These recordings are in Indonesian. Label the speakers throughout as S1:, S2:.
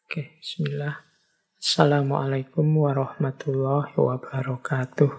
S1: Oke, bismillah. Assalamualaikum warahmatullahi wabarakatuh.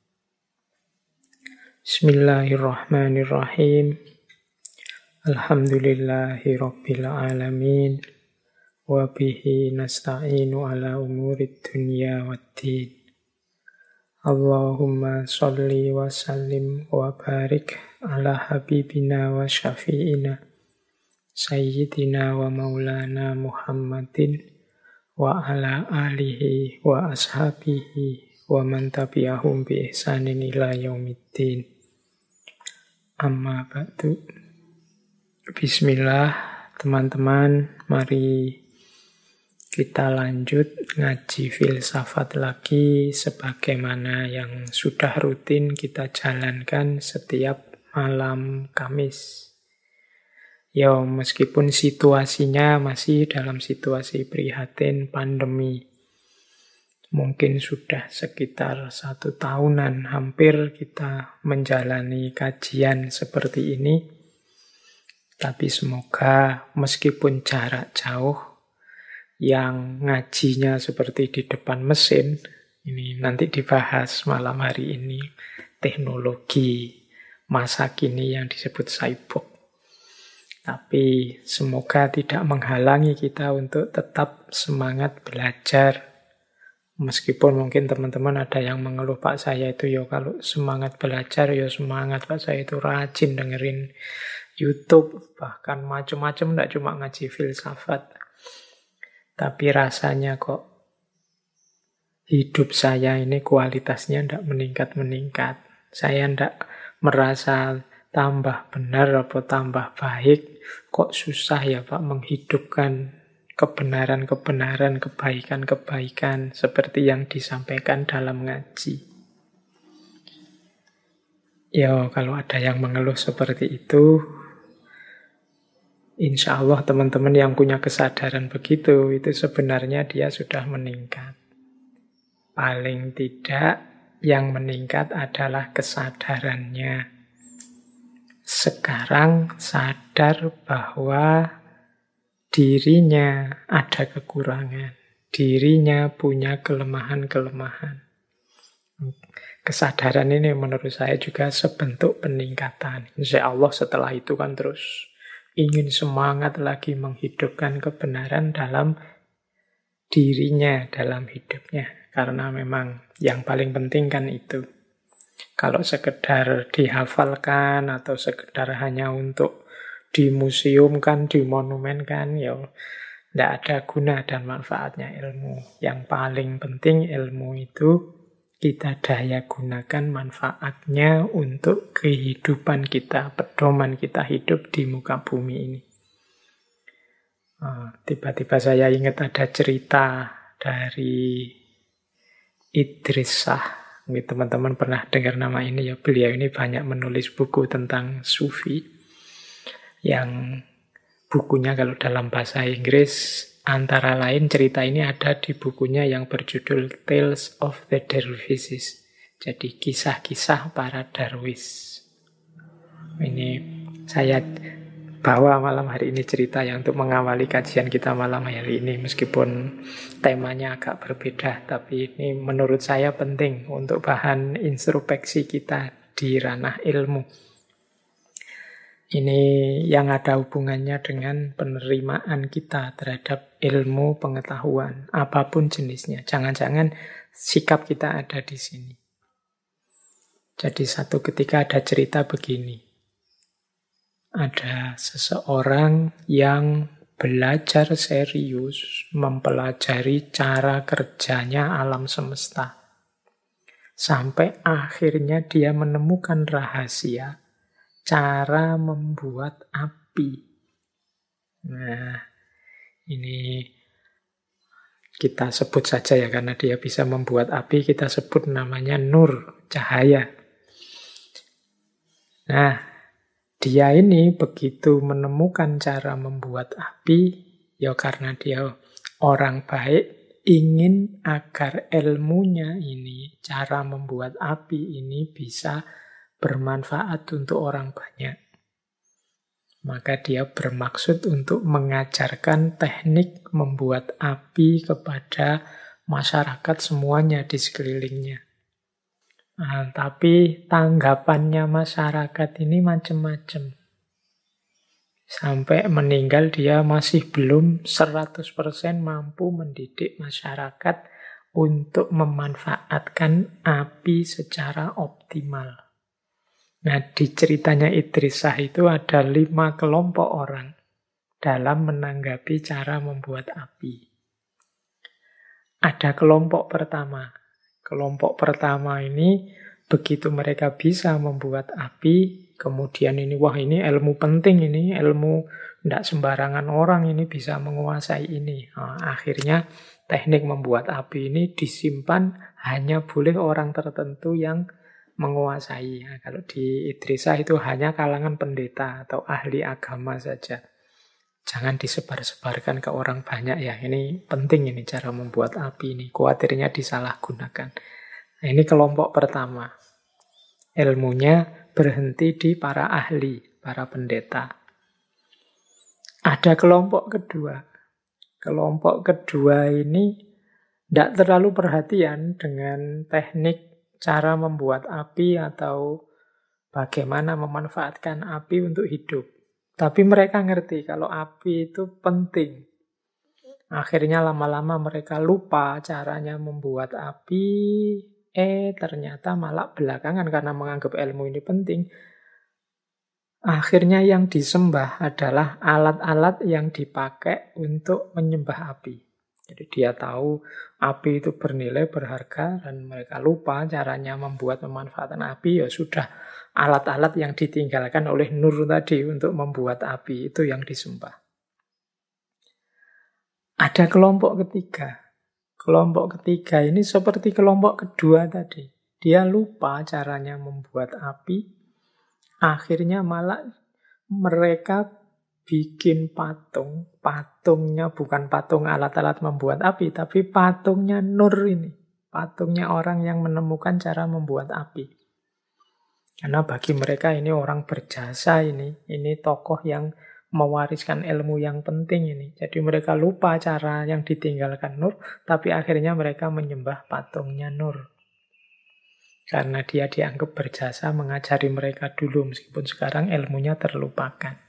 S1: Bismillahirrahmanirrahim. Alhamdulillahi rabbil alamin. Wa bihi nasta'inu ala umurid dunya waddin. Allahumma sholli wa sallim wa barik ala habibina wa syafi'ina Sayyidina wa maulana Muhammadin wa ala alihi wa ashabihi wa man tabi'ahum bi ihsanin ila yaumiddin. Amma ba'du. Bismillah, teman-teman, mari kita lanjut ngaji filsafat lagi sebagaimana yang sudah rutin kita jalankan setiap malam Kamis. Ya, meskipun situasinya masih dalam situasi prihatin pandemi. Mungkin sudah sekitar 1 tahunan hampir kita menjalani kajian seperti ini. Tapi semoga meskipun jarak jauh, yang ngajinya seperti di depan mesin, ini nanti dibahas malam hari ini, teknologi masa kini yang disebut cyborg. Tapi semoga tidak menghalangi kita untuk tetap semangat belajar. Meskipun mungkin teman-teman ada yang mengeluh, Pak saya itu ya kalau semangat belajar ya semangat, Pak saya itu rajin dengerin YouTube, bahkan macam-macam, tidak cuma ngaji filsafat. Tapi rasanya kok hidup saya ini kualitasnya tidak meningkat-meningkat. Saya tidak merasa tambah benar atau tambah baik. Kok susah ya Pak menghidupkan kebenaran-kebenaran, kebaikan-kebaikan seperti yang disampaikan dalam ngaji. Ya, kalau ada yang mengeluh seperti itu, insya Allah teman-teman yang punya kesadaran begitu, itu sebenarnya dia sudah meningkat. Paling tidak yang meningkat adalah kesadarannya. Sekarang sadar bahwa dirinya ada kekurangan, dirinya punya kelemahan-kelemahan. Kesadaran ini menurut saya juga sebentuk peningkatan. Insya Allah setelah itu kan terus ingin semangat lagi menghidupkan kebenaran dalam dirinya, dalam hidupnya. Karena memang yang paling penting kan itu. Kalau sekedar dihafalkan atau sekedar hanya untuk dimuseumkan, dimonumenkan, ya tidak ada guna dan manfaatnya ilmu. Yang paling penting ilmu itu kita daya gunakan manfaatnya untuk kehidupan kita, pedoman kita hidup di muka bumi ini. Tiba-tiba saya ingat ada cerita dari Idris Shah. Mungkin teman-teman pernah dengar nama ini ya. Beliau ini banyak menulis buku tentang sufi. Yang bukunya kalau dalam bahasa Inggris, antara lain cerita ini ada di bukunya yang berjudul Tales of the Dervishes. Jadi kisah-kisah para darwis. Ini saya bawa malam hari ini cerita yang untuk mengawali kajian kita malam hari ini. Meskipun temanya agak berbeda, tapi ini menurut saya penting untuk bahan introspeksi kita di ranah ilmu. Ini yang ada hubungannya dengan penerimaan kita terhadap ilmu pengetahuan, apapun jenisnya. Jangan-jangan sikap kita ada di sini. Jadi satu ketika ada cerita begini. Ada seseorang yang belajar serius mempelajari cara kerjanya alam semesta. Sampai akhirnya dia menemukan rahasia cara membuat api. Nah, ini kita sebut saja ya, karena dia bisa membuat api, kita sebut namanya nur, cahaya. Nah, dia ini begitu menemukan cara membuat api, ya karena dia orang baik, ingin agar ilmunya ini, cara membuat api ini bisa bermanfaat untuk orang banyak. Maka dia bermaksud untuk mengajarkan teknik membuat api kepada masyarakat semuanya di sekelilingnya. Nah, tapi tanggapannya masyarakat ini macam-macam. Sampai meninggal dia masih belum 100% mampu mendidik masyarakat untuk memanfaatkan api secara optimal. Nah, di ceritanya Idris Shah itu ada 5 kelompok orang dalam menanggapi cara membuat api. Ada kelompok pertama. Kelompok pertama ini begitu mereka bisa membuat api, kemudian ini, wah ini ilmu penting, ini ilmu tidak sembarangan orang ini bisa menguasai ini. Nah, akhirnya teknik membuat api ini disimpan hanya boleh orang tertentu yang menguasai. Nah, kalau di Idris Shah itu hanya kalangan pendeta atau ahli agama saja. Jangan disebar-sebarkan ke orang banyak ya. Ini penting ini cara membuat api ini. Khawatirnya disalahgunakan. Nah, ini kelompok pertama. Ilmunya berhenti di para ahli, para pendeta. Ada kelompok kedua. Kelompok kedua ini tidak terlalu perhatian dengan teknik cara membuat api atau bagaimana memanfaatkan api untuk hidup. Tapi mereka ngerti kalau api itu penting. Akhirnya lama-lama mereka lupa caranya membuat api. Ternyata malah belakangan karena menganggap ilmu ini penting. Akhirnya yang disembah adalah alat-alat yang dipakai untuk menyembah api. Jadi dia tahu api itu bernilai, berharga, dan mereka lupa caranya memanfaatkan api, ya sudah. Alat-alat yang ditinggalkan oleh Nur tadi untuk membuat api, itu yang disembah. Ada kelompok ketiga. Kelompok ketiga ini seperti kelompok kedua tadi. Dia lupa caranya membuat api, akhirnya malah mereka bikin patung. Patungnya bukan patung alat-alat membuat api, tapi patungnya Nur ini. Patungnya orang yang menemukan cara membuat api. Karena bagi mereka ini orang berjasa ini. Ini tokoh yang mewariskan ilmu yang penting ini. Jadi mereka lupa cara yang ditinggalkan Nur, tapi akhirnya mereka menyembah patungnya Nur. Karena dia dianggap berjasa mengajari mereka dulu, meskipun sekarang ilmunya terlupakan.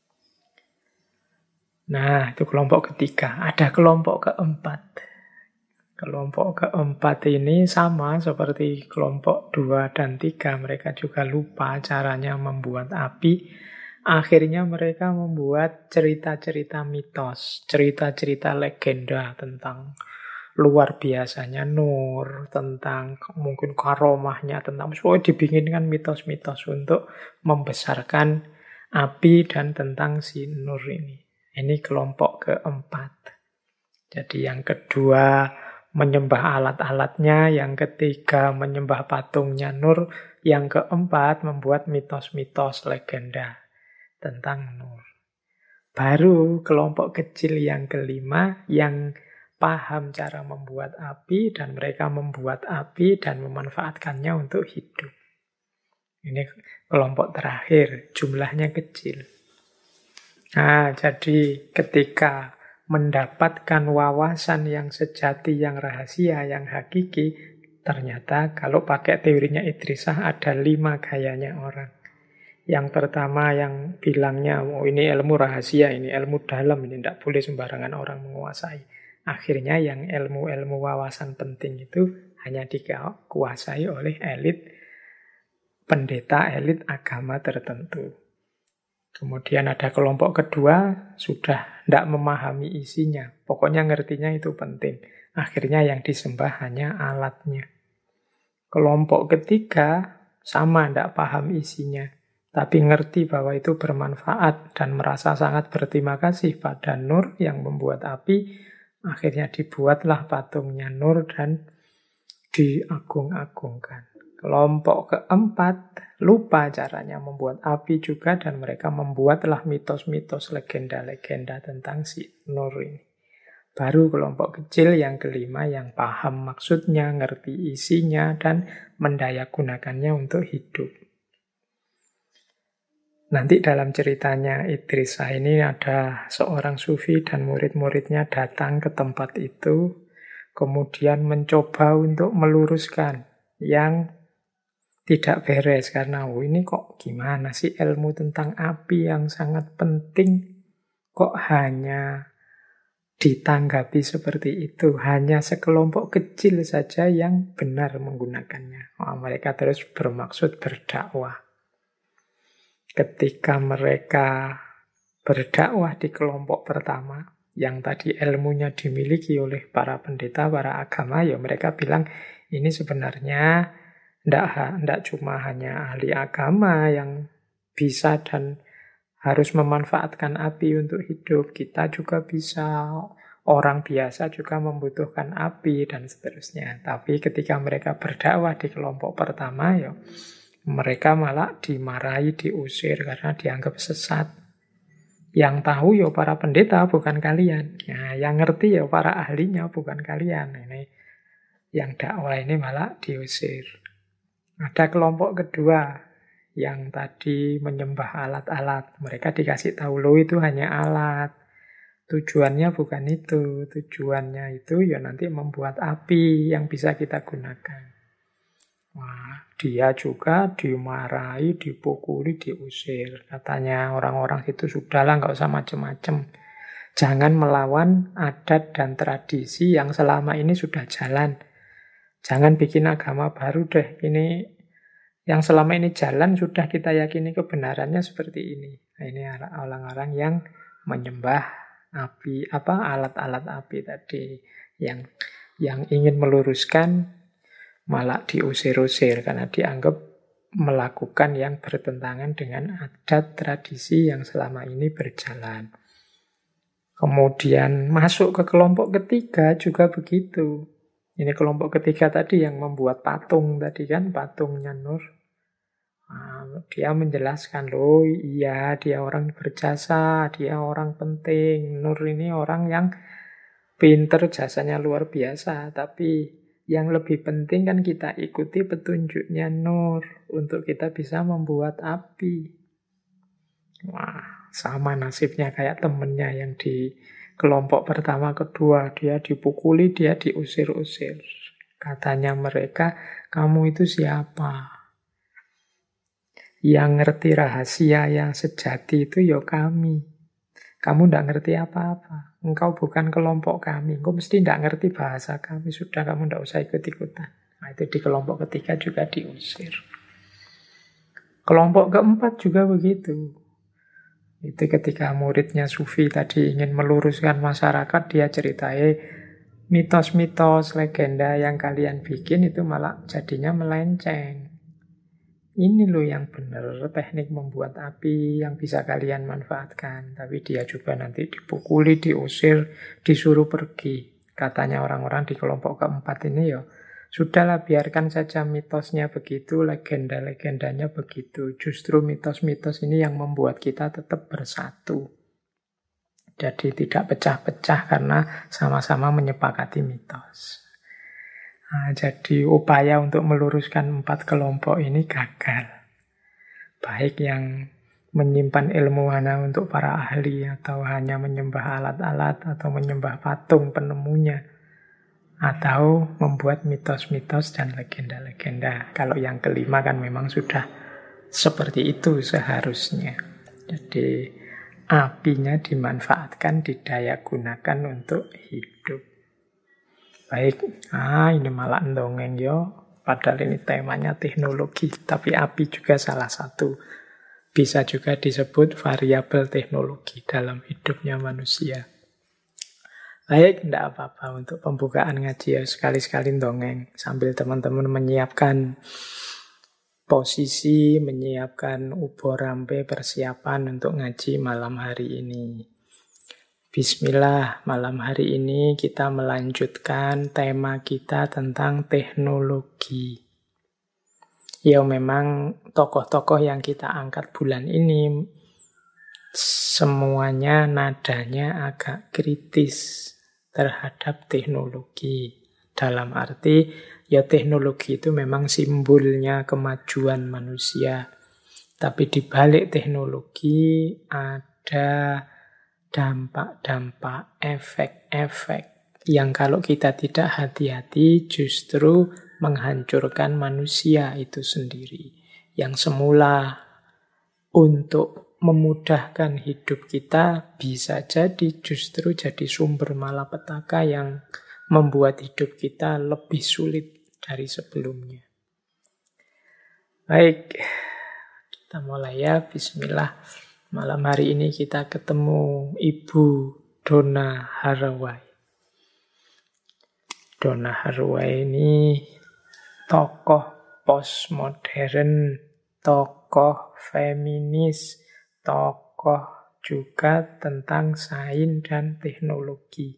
S1: Nah, itu kelompok ketiga. Ada kelompok keempat. Kelompok keempat ini sama seperti kelompok 2 dan 3. Mereka juga lupa caranya membuat api. Akhirnya mereka membuat cerita-cerita mitos, cerita-cerita legenda tentang luar biasanya Nur, tentang mungkin karomahnya, tentang semuanya dibikinkan mitos-mitos untuk membesarkan api dan tentang si Nur ini. Ini kelompok keempat. Jadi yang kedua menyembah alat-alatnya, yang ketiga menyembah patungnya Nur, yang keempat membuat mitos-mitos legenda tentang Nur. Baru kelompok kecil yang kelima yang paham cara membuat api dan mereka membuat api dan memanfaatkannya untuk hidup. Ini kelompok terakhir, jumlahnya kecil. Nah, jadi ketika mendapatkan wawasan yang sejati, yang rahasia, yang hakiki, ternyata kalau pakai teorinya Idris Shah ada 5 gayanya orang. Yang pertama yang bilangnya, oh ini ilmu rahasia, ini ilmu dalam, ini tidak boleh sembarangan orang menguasai. Akhirnya yang ilmu-ilmu wawasan penting itu hanya dikuasai oleh elit pendeta, elit agama tertentu. Kemudian ada kelompok kedua, sudah tidak memahami isinya. Pokoknya ngertinya itu penting. Akhirnya yang disembah hanya alatnya. Kelompok ketiga, sama tidak paham isinya. Tapi ngerti bahwa itu bermanfaat dan merasa sangat berterima kasih pada Nur yang membuat api. Akhirnya dibuatlah patungnya Nur dan diagung-agungkan. Kelompok keempat lupa caranya membuat api juga dan mereka membuatlah mitos-mitos, legenda-legenda tentang si Nur ini. Baru kelompok kecil yang kelima yang paham maksudnya, ngerti isinya dan mendayagunakannya untuk hidup. Nanti dalam ceritanya Idrisa ini ada seorang sufi dan murid-muridnya datang ke tempat itu, kemudian mencoba untuk meluruskan yang tidak beres. Karena ini kok gimana sih ilmu tentang api yang sangat penting, kok hanya ditanggapi seperti itu. Hanya sekelompok kecil saja yang benar menggunakannya. Mereka terus bermaksud berdakwah. Ketika mereka berdakwah di kelompok pertama, yang tadi ilmunya dimiliki oleh para pendeta, para agama, ya mereka bilang ini sebenarnya tidak cuma hanya ahli agama yang bisa dan harus memanfaatkan api untuk hidup. Kita juga bisa, orang biasa juga membutuhkan api dan seterusnya. Tapi ketika mereka berdakwah di kelompok pertama, ya mereka malah dimarahi, diusir karena dianggap sesat. Yang tahu ya para pendeta, bukan kalian. Nah, yang ngerti ya para ahlinya, bukan kalian. Ini yang dakwah ini malah diusir. Ada kelompok kedua yang tadi menyembah alat-alat. Mereka dikasih tahu, loh itu hanya alat. Tujuannya bukan itu. Tujuannya itu ya nanti membuat api yang bisa kita gunakan. Wah, dia juga dimarahi, dipukuli, diusir. Katanya orang-orang itu sudahlah, nggak usah macem-macem. Jangan melawan adat dan tradisi yang selama ini sudah jalan. Jangan bikin agama baru deh. Ini yang selama ini jalan sudah kita yakini kebenarannya seperti ini. Nah, ini orang-orang yang menyembah api, alat-alat api tadi, yang ingin meluruskan malah diusir-usir karena dianggap melakukan yang bertentangan dengan adat tradisi yang selama ini berjalan. Kemudian masuk ke kelompok ketiga juga begitu. Ini kelompok ketiga tadi yang membuat patung tadi kan, patungnya Nur. Dia menjelaskan, loh iya dia orang berjasa, dia orang penting. Nur ini orang yang pinter, jasanya luar biasa, tapi yang lebih penting kan kita ikuti petunjuknya Nur untuk kita bisa membuat api. Wah, sama nasibnya kayak temennya yang di kelompok pertama kedua. Dia dipukuli, dia diusir-usir. Katanya mereka, kamu itu siapa? Yang ngerti rahasia yang sejati itu ya kami. Kamu tidak ngerti apa-apa. Engkau bukan kelompok kami. Engkau mesti tidak ngerti bahasa kami. Sudah, kamu tidak usah ikut-ikutan. Nah, itu di kelompok ketiga juga diusir. Kelompok keempat juga begitu. Itu ketika muridnya Sufi tadi ingin meluruskan masyarakat, dia ceritai mitos-mitos, legenda yang kalian bikin itu malah jadinya melenceng. Ini loh yang benar, teknik membuat api yang bisa kalian manfaatkan. Tapi dia juga nanti dipukuli, diusir, disuruh pergi. Katanya orang-orang di kelompok keempat ini ya, sudahlah biarkan saja mitosnya begitu, legenda-legendanya begitu. Justru mitos-mitos ini yang membuat kita tetap bersatu. Jadi tidak pecah-pecah karena sama-sama menyepakati mitos. Nah, jadi upaya untuk meluruskan 4 kelompok ini gagal. Baik yang menyimpan ilmu hanya untuk para ahli, atau hanya menyembah alat-alat, atau menyembah patung penemunya, atau membuat mitos-mitos dan legenda-legenda. Kalau yang kelima kan memang sudah seperti itu seharusnya. Jadi apinya dimanfaatkan, didaya gunakan untuk hidup. Baik, ini malah ndongeng yo. Padahal ini temanya teknologi, tapi api juga salah satu. Bisa juga disebut variabel teknologi dalam hidupnya manusia. Baik, tidak apa-apa untuk pembukaan ngaji ya. Sekali-sekali ndongeng sambil teman-teman menyiapkan posisi, menyiapkan ubor rampe persiapan untuk ngaji malam hari ini. Bismillah, malam hari ini kita melanjutkan tema kita tentang teknologi. Ya memang tokoh-tokoh yang kita angkat bulan ini semuanya nadanya agak kritis terhadap teknologi. Dalam arti ya teknologi itu memang simbolnya kemajuan manusia. Tapi di balik teknologi ada dampak-dampak, efek-efek yang kalau kita tidak hati-hati justru menghancurkan manusia itu sendiri. Yang semula untuk memudahkan hidup kita bisa jadi justru jadi sumber malapetaka yang membuat hidup kita lebih sulit dari sebelumnya. Baik, kita mulai ya, bismillah. Malam hari ini kita ketemu Ibu Donna Haraway. Donna Haraway ini tokoh postmodern, tokoh feminis, tokoh juga tentang sains dan teknologi.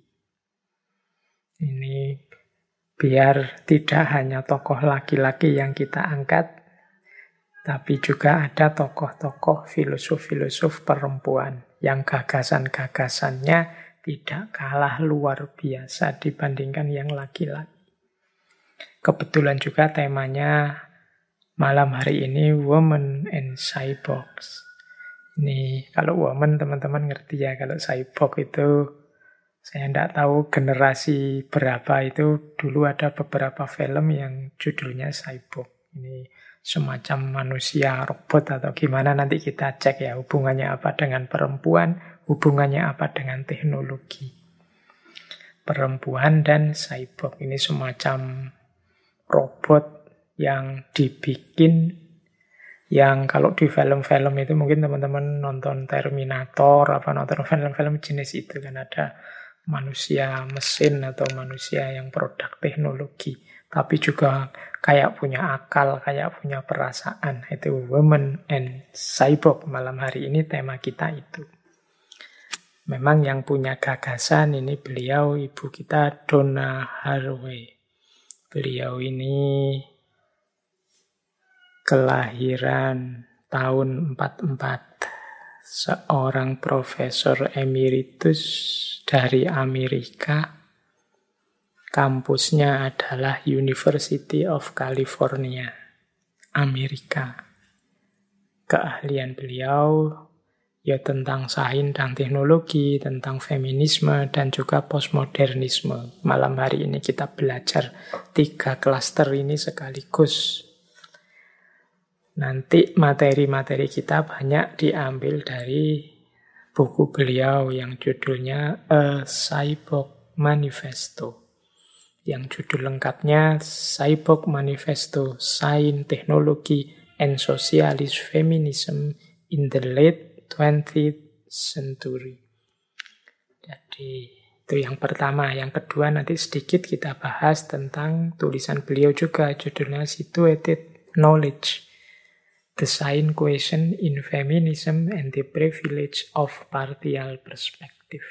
S1: Ini biar tidak hanya tokoh laki-laki yang kita angkat, tapi juga ada tokoh-tokoh filosof-filosof perempuan yang gagasan-gagasannya tidak kalah luar biasa dibandingkan yang laki-laki. Kebetulan juga temanya malam hari ini Women and Cyborgs. Ini kalau woman teman-teman ngerti ya, kalau cyborg itu saya tidak tahu generasi berapa itu. Dulu ada beberapa film yang judulnya cyborg. Ini semacam manusia robot atau gimana, nanti kita cek ya hubungannya apa dengan perempuan, hubungannya apa dengan teknologi. Perempuan dan cyborg ini semacam robot yang dibikin, yang kalau di film-film itu mungkin teman-teman nonton Terminator, nonton film-film jenis itu kan ada manusia mesin atau manusia yang produk teknologi. Tapi juga kayak punya akal, kayak punya perasaan. Itu Women and Cyborg. Malam hari ini tema kita itu. Memang yang punya gagasan ini beliau, ibu kita Donna Haraway. Beliau ini kelahiran tahun 44. Seorang profesor emeritus dari Amerika. Kampusnya adalah University of California, Amerika. Keahlian beliau ya tentang sains dan teknologi, tentang feminisme, dan juga postmodernisme. Malam hari ini kita belajar 3 klaster ini sekaligus. Nanti materi-materi kita banyak diambil dari buku beliau yang judulnya A Cyborg Manifesto. Yang judul lengkapnya Cyborg Manifesto, Science, Technology, and Socialist Feminism in the Late 20th Century. Jadi itu yang pertama. Yang kedua nanti sedikit kita bahas tentang tulisan beliau juga, judulnya Situated Knowledge, The Science Question in Feminism and the Privilege of Partial Perspective.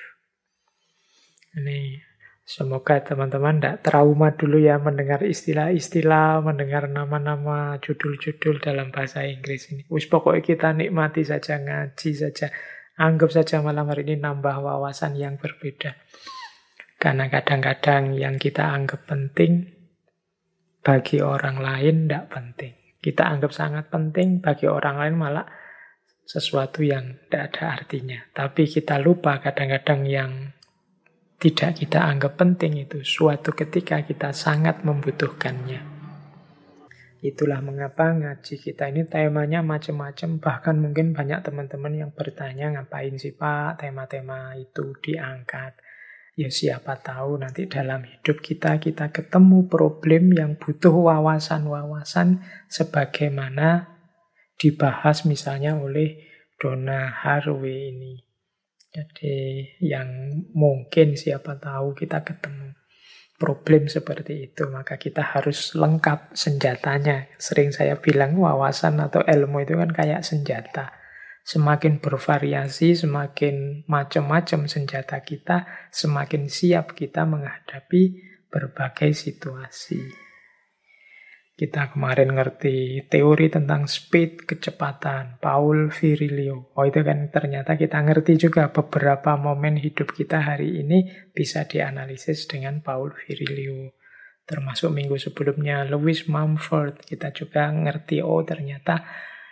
S1: Ini semoga teman-teman tidak trauma dulu ya mendengar istilah-istilah, mendengar nama-nama, judul-judul dalam bahasa Inggris ini. Pokoknya kita nikmati saja, ngaji saja. Anggap saja malam hari ini nambah wawasan yang berbeda. Karena kadang-kadang yang kita anggap penting, bagi orang lain tidak penting. Kita anggap sangat penting, bagi orang lain malah sesuatu yang tidak ada artinya. Tapi kita lupa kadang-kadang yang tidak kita anggap penting itu suatu ketika kita sangat membutuhkannya. Itulah mengapa ngaji kita ini temanya macam-macam. Bahkan mungkin banyak teman-teman yang bertanya, ngapain sih Pak tema-tema itu diangkat? Ya siapa tahu nanti dalam hidup kita ketemu problem yang butuh wawasan-wawasan sebagaimana dibahas misalnya oleh Donna Haraway ini. Jadi yang mungkin siapa tahu kita ketemu problem seperti itu, maka kita harus lengkap senjatanya. Sering saya bilang wawasan atau ilmu itu kan kayak senjata. Semakin bervariasi, semakin macam-macam senjata kita, semakin siap kita menghadapi berbagai situasi. Kita kemarin ngerti teori tentang speed, kecepatan, Paul Virilio. Oh itu kan ternyata kita ngerti juga beberapa momen hidup kita hari ini bisa dianalisis dengan Paul Virilio. Termasuk minggu sebelumnya Lewis Mumford. Kita juga ngerti, oh ternyata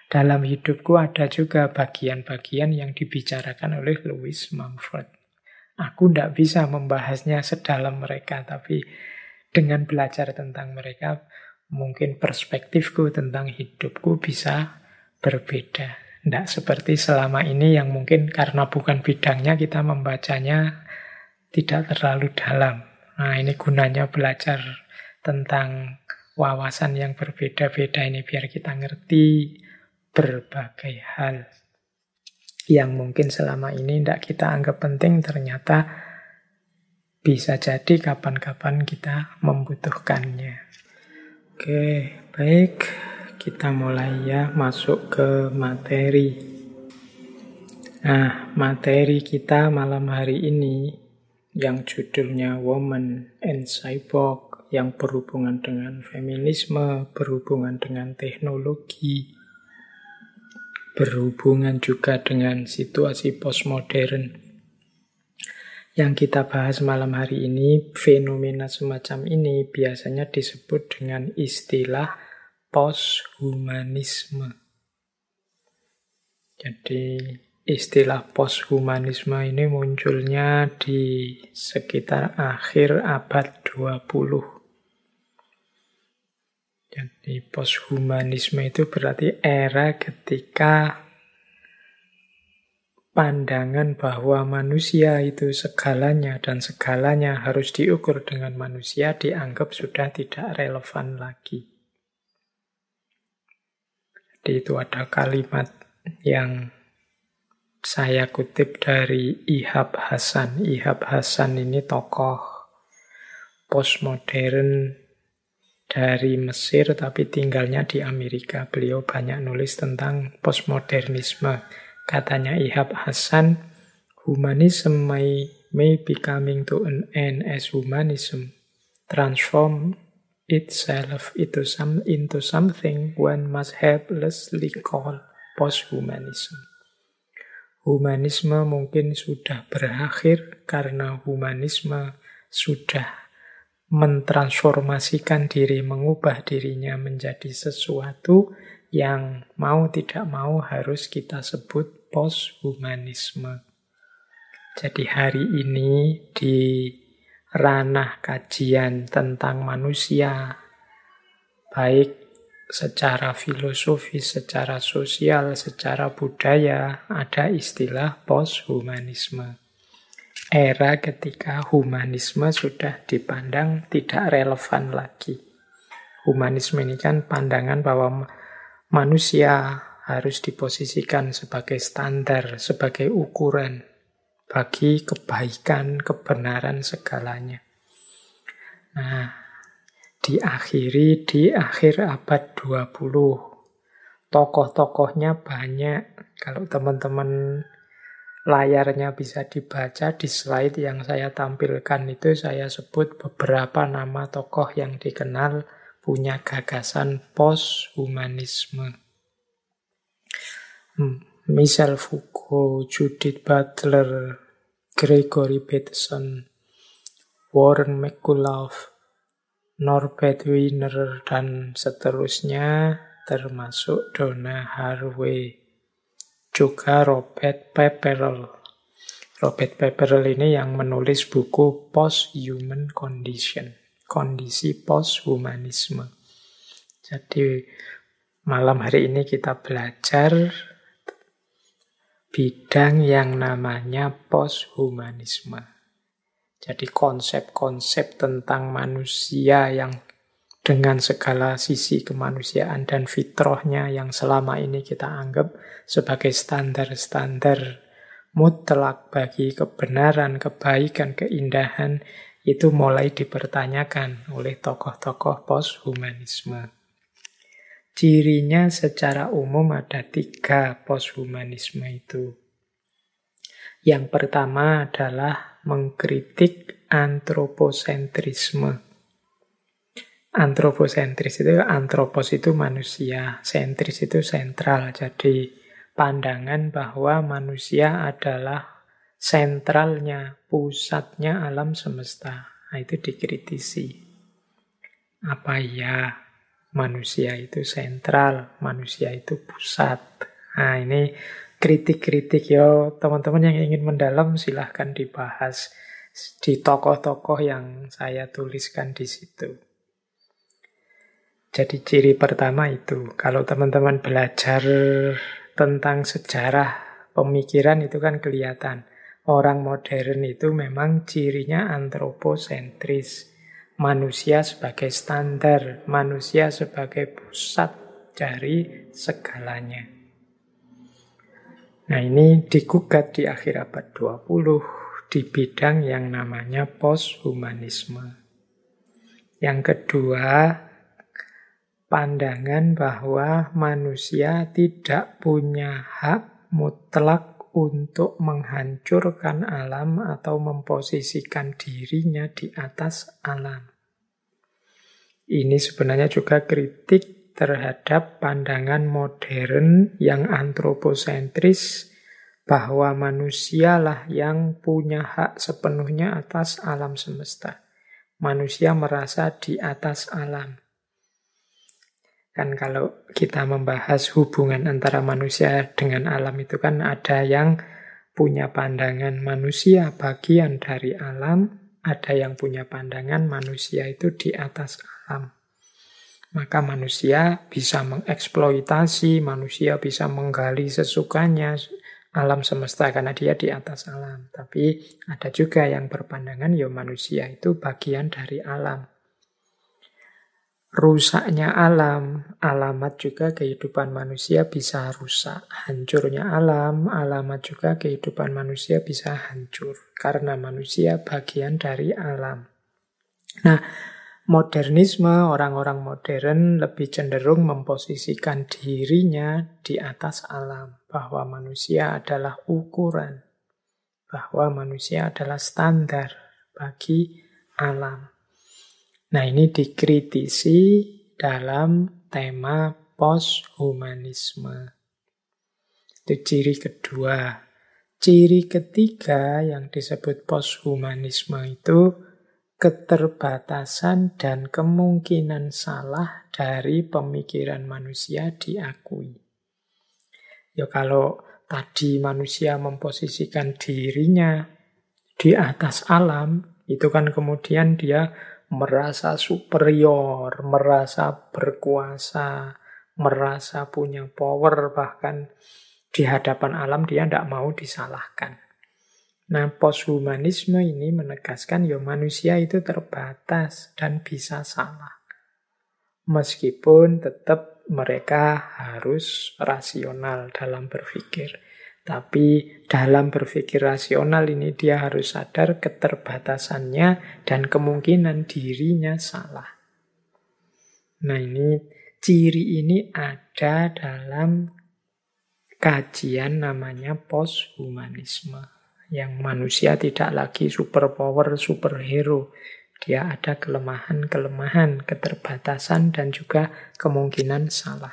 S1: dalam hidupku ada juga bagian-bagian yang dibicarakan oleh Louis Mumford. Aku tidak bisa membahasnya sedalam mereka, tapi dengan belajar tentang mereka, mungkin perspektifku tentang hidupku bisa berbeda. Tidak seperti selama ini yang mungkin karena bukan bidangnya kita membacanya tidak terlalu dalam. Nah, ini gunanya belajar tentang wawasan yang berbeda-beda ini biar kita ngerti berbagai hal yang mungkin selama ini tidak kita anggap penting, ternyata bisa jadi kapan-kapan kita membutuhkannya. Oke, baik. Kita mulai ya masuk ke materi. Nah, materi kita malam hari ini yang judulnya Woman and Cyborg, yang berhubungan dengan feminisme, berhubungan dengan teknologi, berhubungan juga dengan situasi postmodern. Yang kita bahas malam hari ini, fenomena semacam ini biasanya disebut dengan istilah posthumanisme. Jadi istilah posthumanisme ini munculnya di sekitar akhir abad 20. Jadi posthumanisme itu berarti era ketika pandangan bahwa manusia itu segalanya dan segalanya harus diukur dengan manusia dianggap sudah tidak relevan lagi. Jadi itu ada kalimat yang saya kutip dari Ihab Hasan. Ihab Hasan ini tokoh postmodern dari Mesir tapi tinggalnya di Amerika. Beliau banyak nulis tentang postmodernisme. Katanya Ihab Hasan, humanism may be coming to an end as humanism transform itself into something one must helplessly call posthumanism. Humanisme mungkin sudah berakhir karena humanisme sudah mentransformasikan diri, mengubah dirinya menjadi sesuatu yang mau tidak mau harus kita sebut posthumanisme. Jadi hari ini di ranah kajian tentang manusia, baik secara filosofis, secara sosial, secara budaya, ada istilah posthumanisme. Era ketika humanisme sudah dipandang tidak relevan lagi. Humanisme ini kan pandangan bahwa manusia harus diposisikan sebagai standar, sebagai ukuran bagi kebaikan, kebenaran segalanya. Nah, diakhiri di akhir abad 20. Tokoh-tokohnya banyak. Kalau teman-teman layarnya bisa dibaca di slide yang saya tampilkan itu saya sebut beberapa nama tokoh yang dikenal punya gagasan posthumanisme. Michel Foucault, Judith Butler, Gregory Bateson, Warren McCullough, Norbert Wiener, dan seterusnya, termasuk Donna Haraway. Juga Robert Pepperell. Robert Pepperell ini yang menulis buku Post-Human Condition, kondisi posthumanisme. Jadi malam hari ini kita belajar bidang yang namanya posthumanisme. Jadi konsep-konsep tentang manusia yang dengan segala sisi kemanusiaan dan fitrahnya yang selama ini kita anggap sebagai standar-standar mutlak bagi kebenaran, kebaikan, keindahan, itu mulai dipertanyakan oleh tokoh-tokoh posthumanisme. Cirinya secara umum ada 3 posthumanisme itu. Yang pertama adalah mengkritik antroposentrisme. Antroposentris itu, antropos itu manusia, sentris itu sentral. Jadi pandangan bahwa manusia adalah sentralnya, pusatnya alam semesta. Nah, itu dikritisi. Apa ya manusia itu sentral, manusia itu pusat. Nah, ini kritik-kritik ya, teman-teman yang ingin mendalam silahkan dibahas di tokoh-tokoh yang saya tuliskan di situ. Jadi ciri pertama itu, kalau teman-teman belajar tentang sejarah pemikiran itu kan kelihatan. Orang modern itu memang cirinya antroposentris. Manusia sebagai standar, manusia sebagai pusat dari segalanya. Nah, ini digugat di akhir abad 20 di bidang yang namanya posthumanisme. Yang kedua, pandangan bahwa manusia tidak punya hak mutlak untuk menghancurkan alam atau memposisikan dirinya di atas alam. Ini sebenarnya juga kritik terhadap pandangan modern yang antroposentris, bahwa manusialah yang punya hak sepenuhnya atas alam semesta. Manusia merasa di atas alam. Kan kalau kita membahas hubungan antara manusia dengan alam itu kan ada yang punya pandangan manusia bagian dari alam, ada yang punya pandangan manusia itu di atas alam. Maka manusia bisa mengeksploitasi, manusia bisa menggali sesukanya alam semesta karena dia di atas alam. Tapi ada juga yang berpandangan ya manusia itu bagian dari alam. Rusaknya alam, alamat juga kehidupan manusia bisa rusak. Hancurnya alam, alamat juga kehidupan manusia bisa hancur. Karena manusia bagian dari alam. Nah, modernisme, orang-orang modern lebih cenderung memposisikan dirinya di atas alam. Bahwa manusia adalah ukuran. Bahwa manusia adalah standar bagi alam. Nah, ini dikritisi dalam tema posthumanisme. Itu ciri kedua. Ciri ketiga yang disebut posthumanisme itu keterbatasan dan kemungkinan salah dari pemikiran manusia diakui. Ya kalau tadi manusia memposisikan dirinya di atas alam, itu kan kemudian dia merasa superior, merasa berkuasa, merasa punya power, bahkan di hadapan alam dia tidak mau disalahkan. Nah, posthumanisme ini menegaskan ya manusia itu terbatas dan bisa salah. Meskipun tetap mereka harus rasional dalam berpikir. Tapi dalam berpikir rasional ini dia harus sadar keterbatasannya dan kemungkinan dirinya salah. Nah, ini ciri ini ada dalam kajian namanya posthumanisme. Yang manusia tidak lagi superpower, superhero. Dia ada kelemahan-kelemahan, keterbatasan dan juga kemungkinan salah.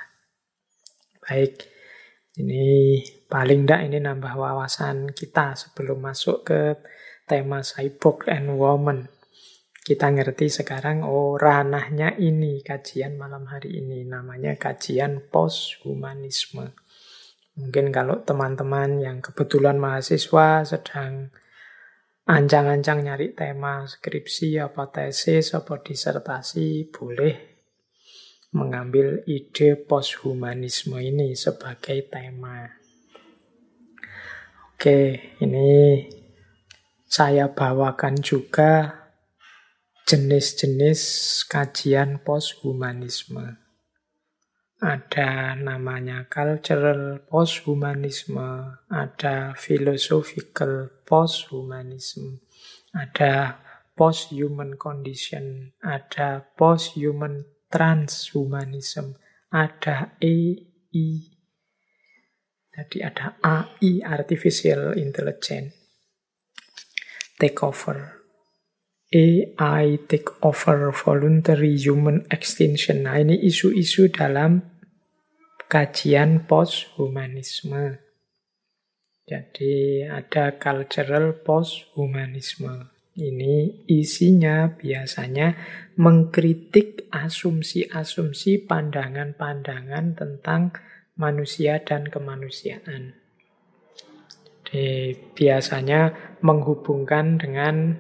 S1: Baik. Ini paling tidak ini nambah wawasan kita sebelum masuk ke tema cyborg and woman. Kita ngerti sekarang, oh ranahnya ini kajian malam hari ini. Namanya kajian posthumanisme. Mungkin kalau teman-teman yang kebetulan mahasiswa sedang ancang-ancang nyari tema skripsi, apa tesis, apa disertasi, boleh mengambil ide posthumanisme ini sebagai tema. Oke, ini saya bawakan juga jenis-jenis kajian posthumanisme. Ada namanya cultural posthumanisme, ada philosophical posthumanism, ada post-human condition, ada post-human transhumanism, ada AI, jadi ada AI, artificial intelligence, takeover, AI takeover, voluntary human extinction. Nah, ini isu-isu dalam kajian posthumanisme. Jadi ada cultural posthumanisme. Ini isinya biasanya mengkritik asumsi-asumsi, pandangan-pandangan tentang manusia dan kemanusiaan. Jadi biasanya menghubungkan dengan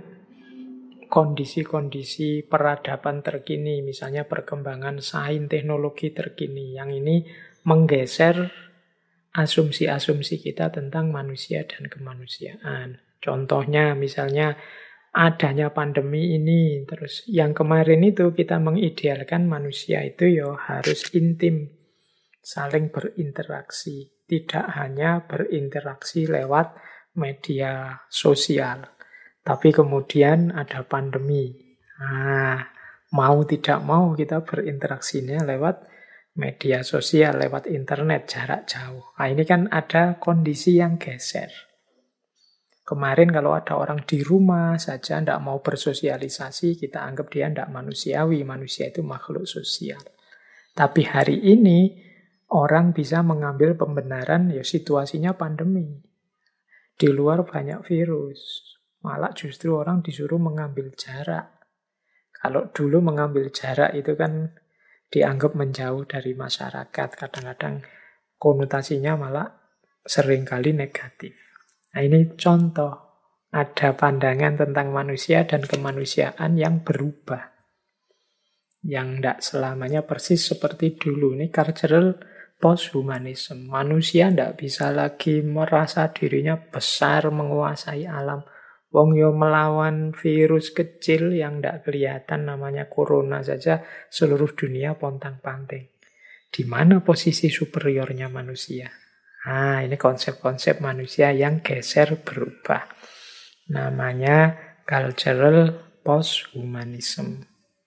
S1: kondisi-kondisi peradaban terkini, misalnya perkembangan sains teknologi terkini. Yang ini menggeser asumsi-asumsi kita tentang manusia dan kemanusiaan. Contohnya misalnya adanya pandemi ini, terus yang kemarin itu kita mengidealkan manusia itu ya harus intim, saling berinteraksi, tidak hanya berinteraksi lewat media sosial. Tapi kemudian ada pandemi. Nah, mau tidak mau kita berinteraksinya lewat media sosial, lewat internet, jarak jauh. Nah, ini kan ada kondisi yang geser. Kemarin kalau ada orang di rumah saja tidak mau bersosialisasi, kita anggap dia tidak manusiawi. Manusia itu makhluk sosial. Tapi hari ini orang bisa mengambil pembenaran, ya situasinya pandemi. Di luar banyak virus. Malah justru orang disuruh mengambil jarak. Kalau dulu mengambil jarak itu kan dianggap menjauh dari masyarakat. Kadang-kadang konotasinya malah seringkali negatif. Nah, ini contoh. Ada pandangan tentang manusia dan kemanusiaan yang berubah. Yang tidak selamanya persis seperti dulu. Ini cultural posthumanism. Manusia tidak bisa lagi merasa dirinya besar menguasai alam. Wong yo melawan virus kecil yang tidak kelihatan namanya corona saja seluruh dunia pontang-panting. Di mana posisi superiornya manusia? Nah, ini konsep-konsep manusia yang geser berubah. Namanya cultural posthumanism.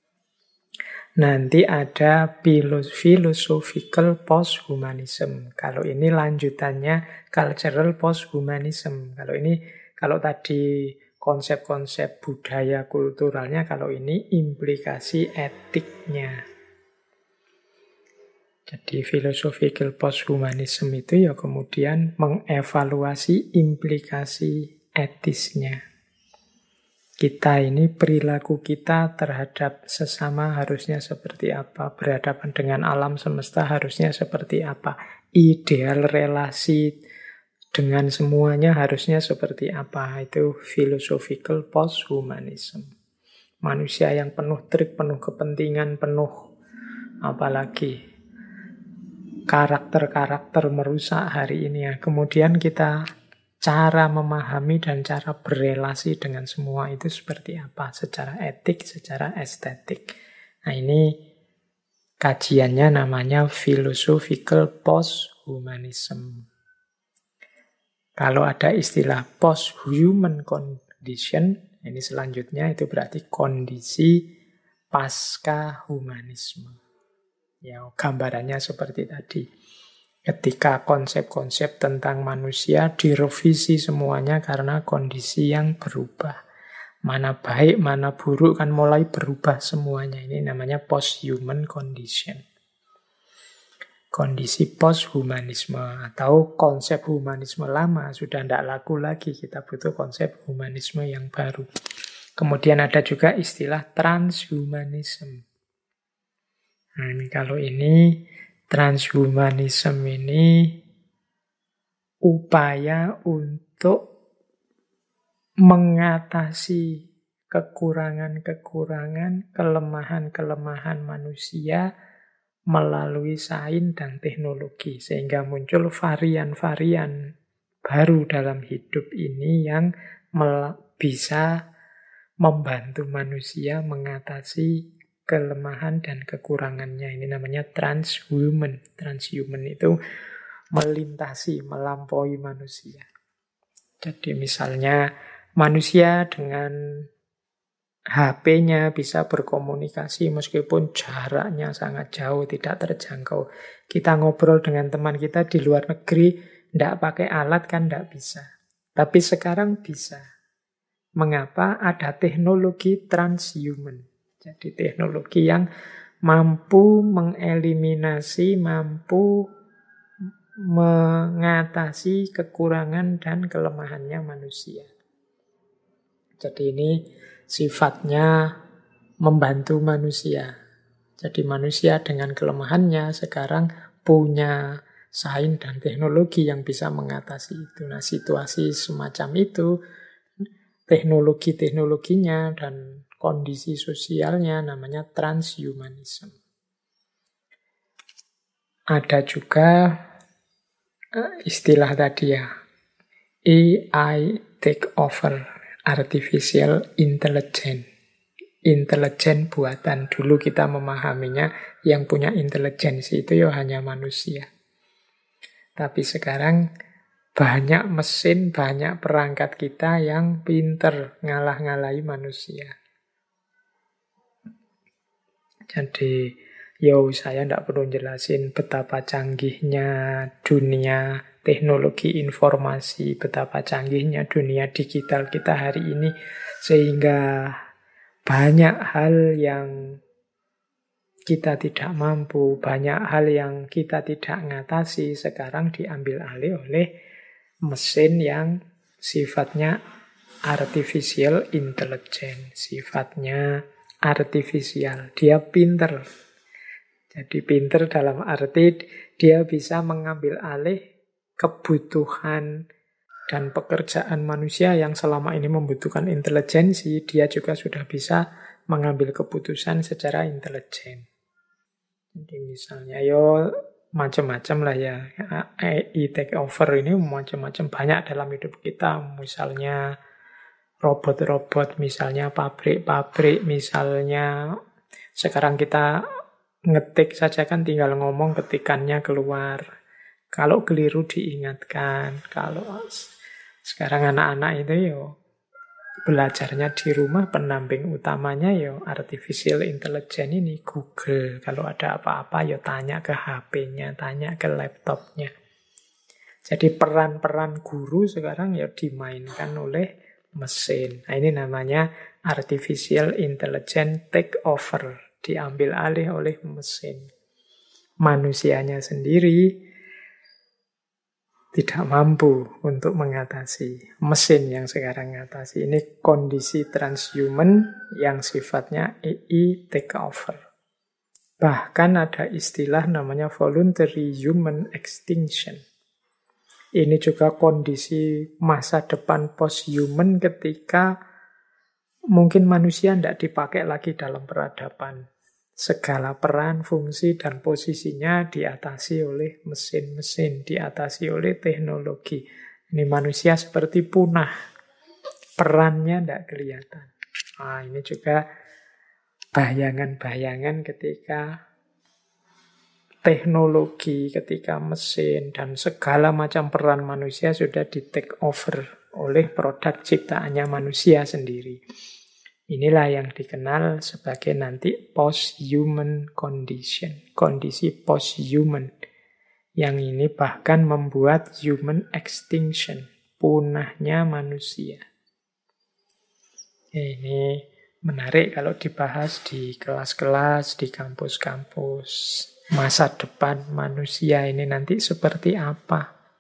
S1: Nanti ada philosophical posthumanism. Kalau ini lanjutannya cultural posthumanism. Kalau tadi konsep-konsep budaya kulturalnya, kalau ini implikasi etiknya. Jadi philosophical posthumanism itu ya kemudian mengevaluasi implikasi etisnya. Kita ini perilaku kita terhadap sesama harusnya seperti apa, berhadapan dengan alam semesta harusnya seperti apa, ideal relasi dengan semuanya harusnya seperti apa. Itu philosophical posthumanism. Manusia yang penuh trik, penuh kepentingan, penuh apalagi karakter-karakter merusak hari ini ya. Kemudian kita cara memahami dan cara berelasi dengan semua itu seperti apa secara etik, secara estetik. Nah, ini kajiannya namanya philosophical posthumanism. Kalau ada istilah post-human condition, ini selanjutnya itu berarti kondisi pasca humanisme. Ya, gambarannya seperti tadi. Ketika konsep-konsep tentang manusia direvisi semuanya karena kondisi yang berubah. Mana baik, mana buruk kan mulai berubah semuanya. Ini namanya post-human condition. Kondisi post-humanisme atau konsep humanisme lama sudah tidak laku lagi. Kita butuh konsep humanisme yang baru. Kemudian ada juga istilah transhumanism. Nah, kalau ini transhumanism ini upaya untuk mengatasi kekurangan-kekurangan, kelemahan-kelemahan manusia melalui sains dan teknologi. Sehingga muncul varian-varian baru dalam hidup ini yang bisa membantu manusia mengatasi kelemahan dan kekurangannya. Ini namanya transhuman. Transhuman itu melintasi, melampaui manusia. Jadi misalnya manusia dengan HP-nya bisa berkomunikasi meskipun jaraknya sangat jauh, tidak terjangkau. Kita ngobrol dengan teman kita di luar negeri, tidak pakai alat kan tidak bisa. Tapi sekarang bisa. Mengapa? Ada teknologi transhuman. Jadi teknologi yang mampu mengeliminasi, mampu mengatasi kekurangan dan kelemahannya manusia. Jadi ini sifatnya membantu manusia. Jadi manusia dengan kelemahannya sekarang punya sains dan teknologi yang bisa mengatasi itu. Nah, situasi semacam itu, teknologi-teknologinya dan kondisi sosialnya namanya transhumanism. Ada juga istilah tadi ya, AI take over, artificial intelligence. Intelijen buatan. Dulu kita memahaminya yang punya intelijensi itu ya hanya manusia. Tapi sekarang banyak mesin, banyak perangkat kita yang pinter ngalah-ngalahi manusia. Jadi, saya tidak perlu jelasin betapa canggihnya dunia teknologi informasi, betapa canggihnya dunia digital kita hari ini, sehingga banyak hal yang kita tidak mampu, banyak hal yang kita tidak ngatasi, sekarang diambil alih oleh mesin yang sifatnya artificial intelligence, sifatnya artifisial. Dia pinter. Jadi pinter dalam arti dia bisa mengambil alih kebutuhan dan pekerjaan manusia yang selama ini membutuhkan intelijensi, dia juga sudah bisa mengambil keputusan secara intelijen. Jadi misalnya macam-macam lah ya, AI take over ini macam-macam banyak dalam hidup kita. Misalnya robot-robot, misalnya pabrik-pabrik, misalnya sekarang kita ngetik saja kan tinggal ngomong ketikannya keluar. Kalau keliru diingatkan. Kalau sekarang anak-anak itu belajarnya di rumah, pendamping utamanya artificial intelligence ini, Google. Kalau ada apa-apa tanya ke HP-nya, tanya ke laptopnya. Jadi peran-peran guru sekarang dimainkan oleh mesin. Nah, ini namanya artificial intelligence take over, diambil alih oleh mesin. Manusianya sendiri tidak mampu untuk mengatasi, mesin yang sekarang mengatasi. Ini kondisi transhuman yang sifatnya AI take over. Bahkan ada istilah namanya voluntary human extinction. Ini juga kondisi masa depan post-human ketika mungkin manusia tidak dipakai lagi dalam peradaban. Segala peran, fungsi, dan posisinya diatasi oleh mesin-mesin, diatasi oleh teknologi. Ini manusia seperti punah. Perannya tidak kelihatan. Nah, ini juga bayangan-bayangan ketika teknologi, ketika mesin, dan segala macam peran manusia sudah di-take over oleh produk ciptaannya manusia sendiri. Inilah yang dikenal sebagai nanti post-human condition, kondisi post-human. Yang ini bahkan membuat human extinction, punahnya manusia. Ini menarik kalau dibahas di kelas-kelas, di kampus-kampus. Masa depan manusia ini nanti seperti apa?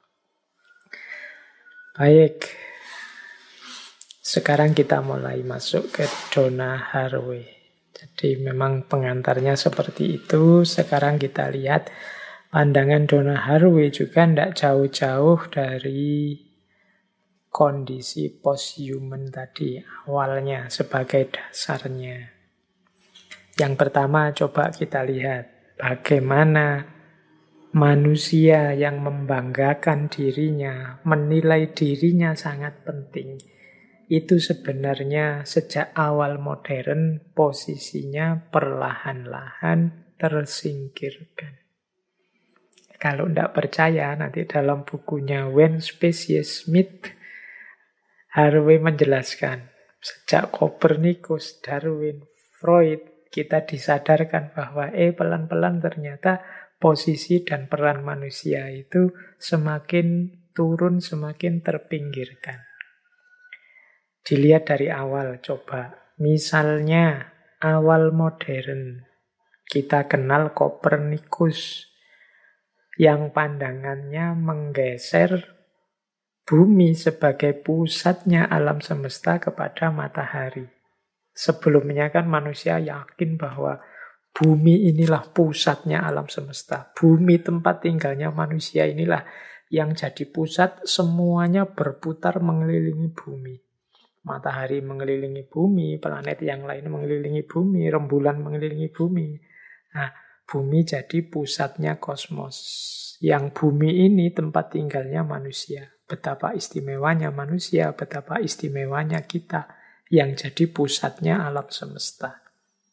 S1: Baik. Sekarang kita mulai masuk ke Donna Haraway. Jadi memang pengantarnya seperti itu. Sekarang kita lihat pandangan Donna Haraway juga tidak jauh-jauh dari kondisi post-human tadi awalnya sebagai dasarnya. Yang pertama coba kita lihat bagaimana manusia yang membanggakan dirinya, menilai dirinya sangat penting. Itu sebenarnya sejak awal modern posisinya perlahan-lahan tersingkirkan. Kalau tidak percaya, nanti dalam bukunya When Species Meet, Haraway menjelaskan, sejak Copernicus, Darwin, Freud, kita disadarkan bahwa pelan-pelan ternyata posisi dan peran manusia itu semakin turun, semakin terpinggirkan. Dilihat dari awal, coba. Misalnya, awal modern. Kita kenal Copernicus yang pandangannya menggeser bumi sebagai pusatnya alam semesta kepada matahari. Sebelumnya kan manusia yakin bahwa bumi inilah pusatnya alam semesta. Bumi tempat tinggalnya manusia inilah yang jadi pusat, semuanya berputar mengelilingi bumi. Matahari mengelilingi bumi, planet yang lain mengelilingi bumi, rembulan mengelilingi bumi. Nah, bumi jadi pusatnya kosmos. Yang bumi ini tempat tinggalnya manusia. Betapa istimewanya manusia, betapa istimewanya kita yang jadi pusatnya alam semesta.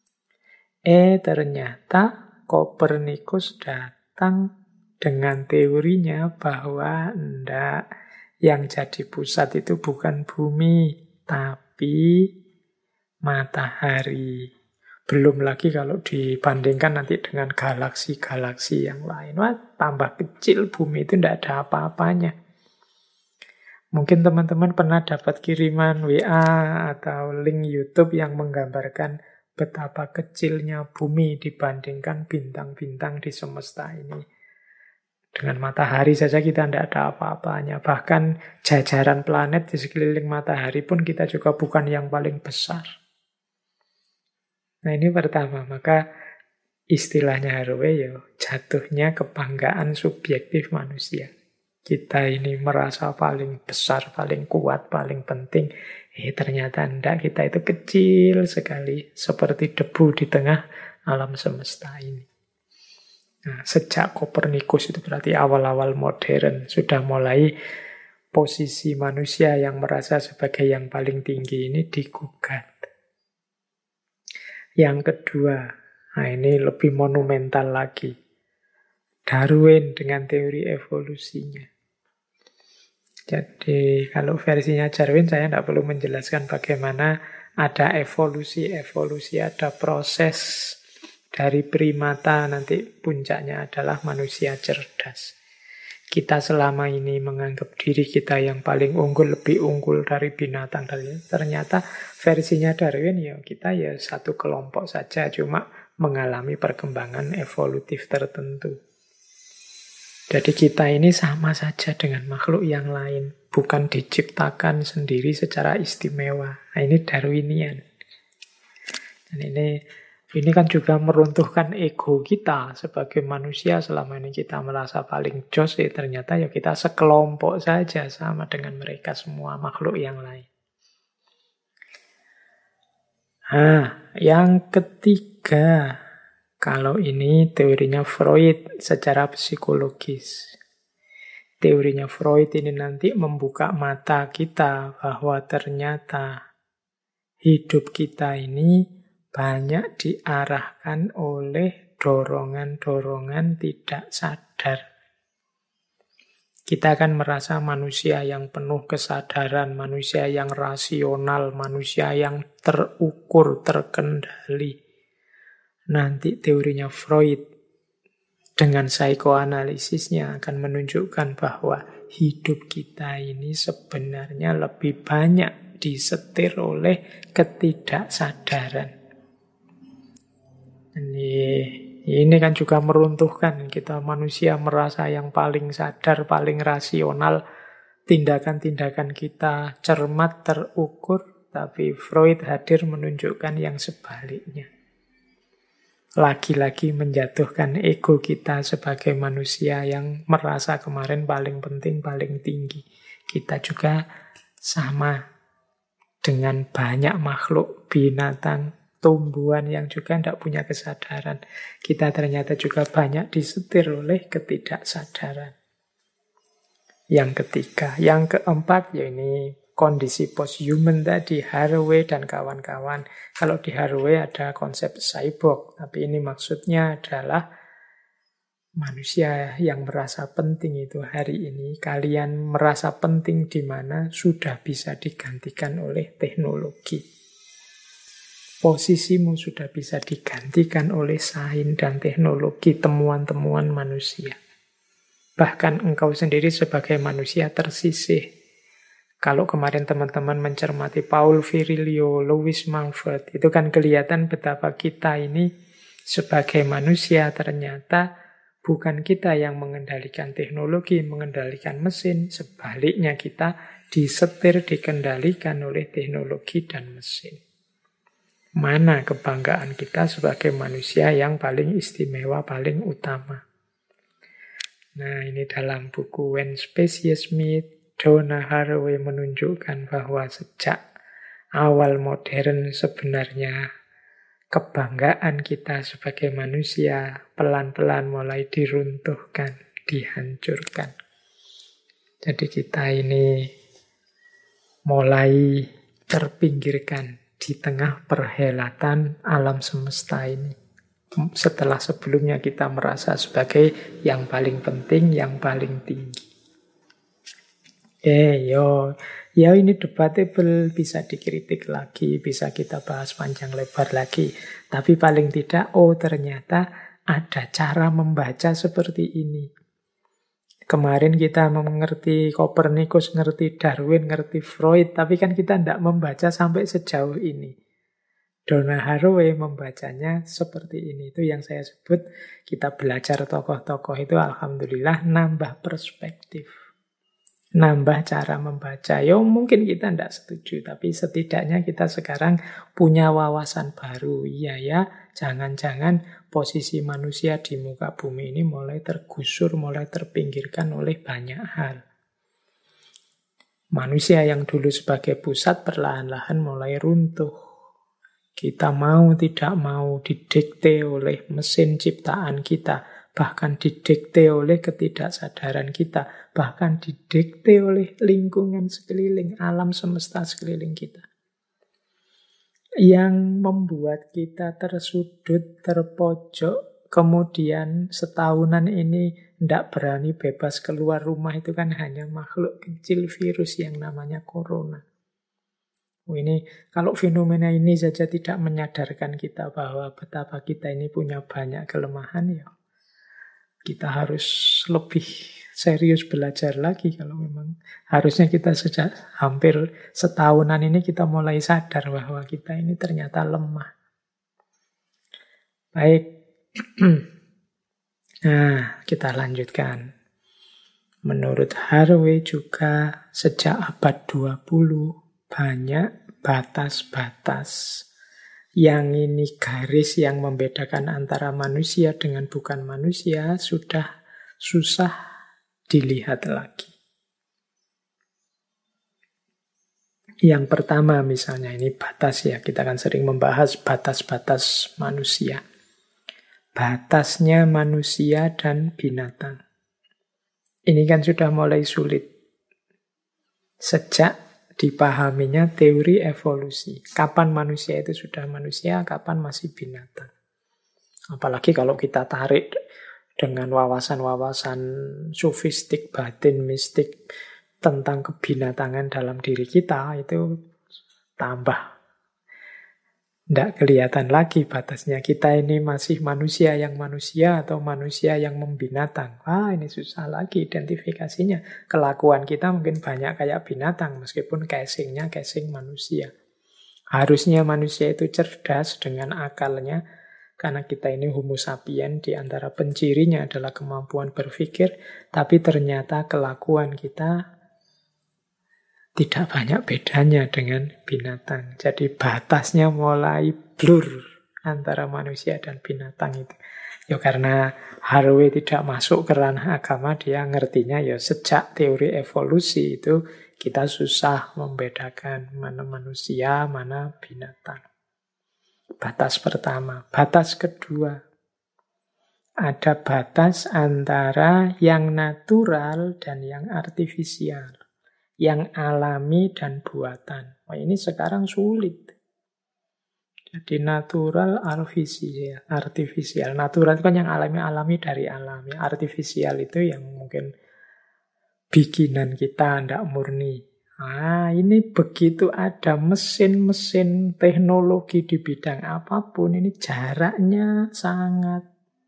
S1: Ternyata Kopernikus datang dengan teorinya bahwa yang jadi pusat itu bukan bumi, tapi matahari. Belum lagi kalau dibandingkan nanti dengan galaksi-galaksi yang lain. Wah, tambah kecil bumi itu tidak ada apa-apanya. Mungkin teman-teman pernah dapat kiriman WA atau link YouTube yang menggambarkan betapa kecilnya bumi dibandingkan bintang-bintang di semesta ini. Dengan matahari saja kita tidak ada apa-apanya. Bahkan jajaran planet di sekeliling matahari pun kita juga bukan yang paling besar. Nah ini pertama, maka istilahnya Haraway ya jatuhnya kebanggaan subjektif manusia. Kita ini merasa paling besar, paling kuat, paling penting. Ternyata enggak, kita itu kecil sekali. Seperti debu di tengah alam semesta ini. Nah, sejak Kopernikus itu berarti awal-awal modern. Sudah mulai posisi manusia yang merasa sebagai yang paling tinggi ini digugat. Yang kedua, nah ini lebih monumental lagi. Darwin dengan teori evolusinya. Jadi kalau versinya Darwin saya tidak perlu menjelaskan bagaimana ada evolusi, ada proses dari primata, nanti puncaknya adalah manusia cerdas. Kita selama ini menganggap diri kita yang paling unggul, lebih unggul dari binatang. Ternyata versinya Darwin ya kita ya satu kelompok saja, cuma mengalami perkembangan evolutif tertentu. Jadi kita ini sama saja dengan makhluk yang lain. Bukan diciptakan sendiri secara istimewa. Nah, ini Darwinian. Dan ini kan juga meruntuhkan ego kita sebagai manusia. Selama ini kita merasa paling jos, ternyata ya kita sekelompok saja sama dengan mereka semua makhluk yang lain. Nah, yang ketiga, kalau ini teorinya Freud secara psikologis. Teorinya Freud ini nanti membuka mata kita bahwa ternyata hidup kita ini banyak diarahkan oleh dorongan-dorongan tidak sadar. Kita akan merasa manusia yang penuh kesadaran, manusia yang rasional, manusia yang terukur, terkendali. Nanti teorinya Freud dengan psikoanalisisnya akan menunjukkan bahwa hidup kita ini sebenarnya lebih banyak disetir oleh ketidaksadaran. Ini kan juga meruntuhkan kita manusia merasa yang paling sadar, paling rasional. Tindakan-tindakan kita cermat, terukur, tapi Freud hadir menunjukkan yang sebaliknya. Lagi-lagi menjatuhkan ego kita sebagai manusia yang merasa kemarin paling penting, paling tinggi. Kita juga sama dengan banyak makhluk, binatang, tumbuhan yang juga tidak punya kesadaran. Kita ternyata juga banyak disetir oleh ketidaksadaran. Yang ketiga. Yang keempat, ya ini kondisi post-human tadi, Haraway dan kawan-kawan. Kalau di Haraway ada konsep cyborg, tapi ini maksudnya adalah manusia yang merasa penting itu hari ini. Kalian merasa penting di mana sudah bisa digantikan oleh teknologi. Posisimu sudah bisa digantikan oleh sains dan teknologi, temuan-temuan manusia. Bahkan engkau sendiri sebagai manusia tersisih. Kalau kemarin teman-teman mencermati Paul Virilio, Louis Mumford, itu kan kelihatan betapa kita ini sebagai manusia ternyata Bukan kita yang mengendalikan teknologi, mengendalikan mesin. Sebaliknya kita disetir, dikendalikan oleh teknologi dan mesin. Mana kebanggaan kita sebagai manusia yang paling istimewa, paling utama. Nah, ini dalam buku When Species Meet, Donna Haraway menunjukkan bahwa sejak awal modern sebenarnya kebanggaan kita sebagai manusia pelan-pelan mulai diruntuhkan, dihancurkan. Jadi kita ini mulai terpinggirkan di tengah perhelatan alam semesta ini. Setelah sebelumnya kita merasa sebagai yang paling penting, yang paling tinggi. Ya ini debatable, bisa dikritik lagi, bisa kita bahas panjang lebar lagi. Tapi paling tidak, ternyata ada cara membaca seperti ini. Kemarin kita mengerti Kopernikus, ngerti Darwin, ngerti Freud, tapi kan kita tidak membaca sampai sejauh ini. Donna Haraway membacanya seperti ini. Itu yang saya sebut, kita belajar tokoh-tokoh itu alhamdulillah nambah perspektif. Nambah cara membaca. Mungkin kita tidak setuju, tapi setidaknya kita sekarang punya wawasan baru. Iya ya, jangan-jangan posisi manusia di muka bumi ini mulai tergusur, mulai terpinggirkan oleh banyak hal. Manusia yang dulu sebagai pusat perlahan-lahan mulai runtuh. Kita mau tidak mau didikte oleh mesin ciptaan kita, bahkan didikte oleh ketidaksadaran kita, bahkan didikte oleh lingkungan sekeliling, alam semesta sekeliling kita. Yang membuat kita tersudut, terpojok, kemudian setahunan ini tidak berani bebas keluar rumah itu kan hanya makhluk kecil virus yang namanya corona. Ini kalau fenomena ini saja tidak menyadarkan kita bahwa betapa kita ini punya banyak kelemahan, ya kita harus lebih serius belajar lagi. Kalau memang harusnya kita sejak hampir setahunan ini kita mulai sadar bahwa kita ini ternyata lemah. Baik. Nah, kita lanjutkan. Menurut Haraway juga sejak abad 20 banyak batas-batas yang ini garis yang membedakan antara manusia dengan bukan manusia sudah susah dilihat lagi. Yang pertama misalnya ini batas ya, kita kan sering membahas batas-batas manusia. Batasnya manusia dan binatang. Ini kan sudah mulai sulit. Sejak dipahaminya teori evolusi. Kapan manusia itu sudah manusia, kapan masih binatang. Apalagi kalau kita tarik dengan wawasan-wawasan sofistik, batin, mistik tentang kebinatangan dalam diri kita, itu tambah tidak kelihatan lagi batasnya. Kita ini masih manusia yang manusia atau manusia yang membinatang. Ini susah lagi identifikasinya. Kelakuan kita mungkin banyak kayak binatang, meskipun casingnya casing manusia. Harusnya manusia itu cerdas dengan akalnya, karena kita ini homo sapien, di antara pencirinya adalah kemampuan berpikir, tapi ternyata kelakuan kita tidak banyak bedanya dengan binatang. Jadi batasnya mulai blur antara manusia dan binatang itu. Karena Haraway tidak masuk ke ranah agama, dia ngertinya sejak teori evolusi itu kita susah membedakan mana manusia, mana binatang. Batas pertama. Batas kedua. Ada batas antara yang natural dan yang artifisial. Yang alami dan buatan. Ini sekarang sulit. Jadi natural, artifisial. Natural itu kan yang alami dari alami. Artifisial itu yang mungkin bikinan kita, tidak murni. Ini begitu ada mesin-mesin teknologi di bidang apapun, ini jaraknya sangat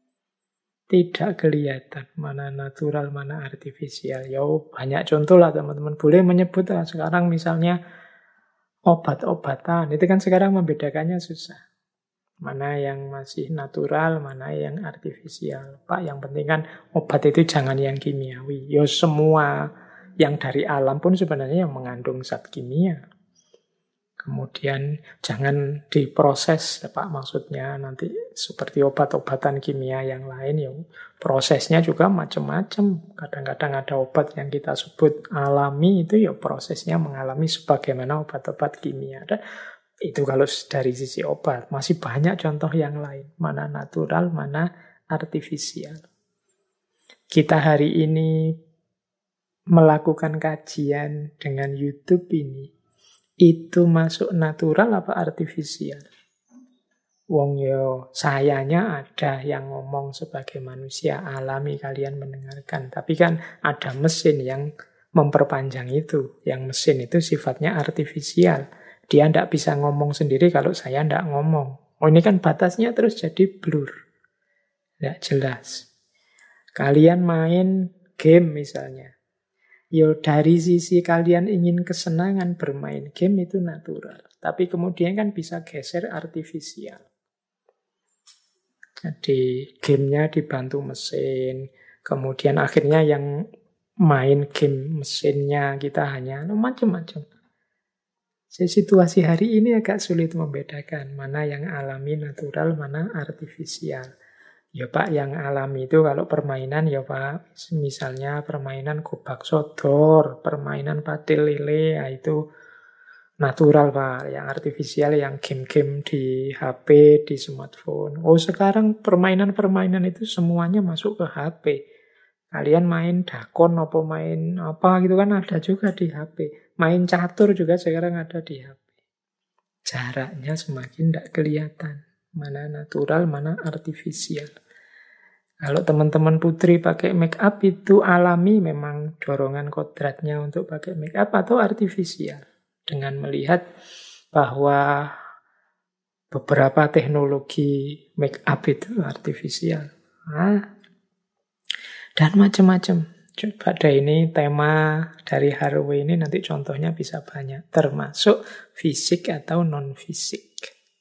S1: tidak kelihatan mana natural, mana artifisial. Banyak contoh lah teman-teman. Boleh menyebut lah sekarang misalnya obat-obatan. Itu kan sekarang membedakannya susah. Mana yang masih natural, mana yang artifisial. Pak, yang penting kan obat itu jangan yang kimiawi. Ya semua yang dari alam pun sebenarnya yang mengandung zat kimia. Kemudian jangan diproses, ya Pak, maksudnya nanti seperti obat-obatan kimia yang lain, ya prosesnya juga macam-macam. Kadang-kadang ada obat yang kita sebut alami, itu ya prosesnya mengalami sebagaimana obat-obat kimia. Itu kalau dari sisi obat. Masih banyak contoh yang lain. Mana natural, mana artifisial. Kita hari ini melakukan kajian dengan YouTube ini. Itu masuk natural apa artifisial? Wong yo sayanya ada yang ngomong sebagai manusia alami kalian mendengarkan. Tapi kan ada mesin yang memperpanjang itu. Yang mesin itu sifatnya artifisial. Dia tidak bisa ngomong sendiri kalau saya tidak ngomong. Oh ini kan batasnya terus jadi blur. Tidak jelas. Kalian main game misalnya. Yo dari sisi kalian ingin kesenangan bermain game itu natural. Tapi kemudian kan bisa geser artifisial. Jadi gamenya dibantu mesin. Kemudian akhirnya yang main game mesinnya kita hanya macam-macam. Situasi hari ini agak sulit membedakan mana yang alami, natural, mana artifisial. Ya Pak, yang alami itu kalau permainan ya Pak, misalnya permainan gobak sodor, permainan patil lele, ya itu natural Pak. Yang artifisial yang game-game di HP, di smartphone. Oh sekarang permainan-permainan itu semuanya masuk ke HP. Kalian main dakon apa main apa gitu kan ada juga di HP. Main catur juga sekarang ada di HP. Jaraknya semakin tidak kelihatan. Mana natural, mana artifisial. Kalau teman-teman putri pakai make up itu alami memang dorongan kodratnya untuk pakai make up atau artifisial. Dengan melihat bahwa beberapa teknologi make up itu artifisial. Dan macam-macam. Coba deh ini tema dari Haraway ini nanti contohnya bisa banyak. Termasuk fisik atau non-fisik.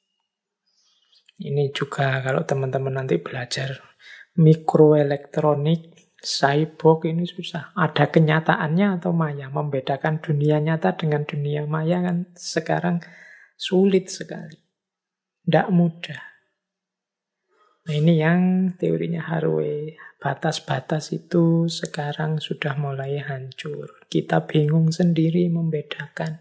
S1: Ini juga kalau teman-teman nanti belajar mikroelektronik, cyborg ini susah. Ada kenyataannya atau maya. Membedakan dunia nyata dengan dunia maya kan sekarang sulit sekali. Tidak mudah. Nah ini yang teorinya Haraway. Batas-batas itu sekarang sudah mulai hancur. Kita bingung sendiri membedakan.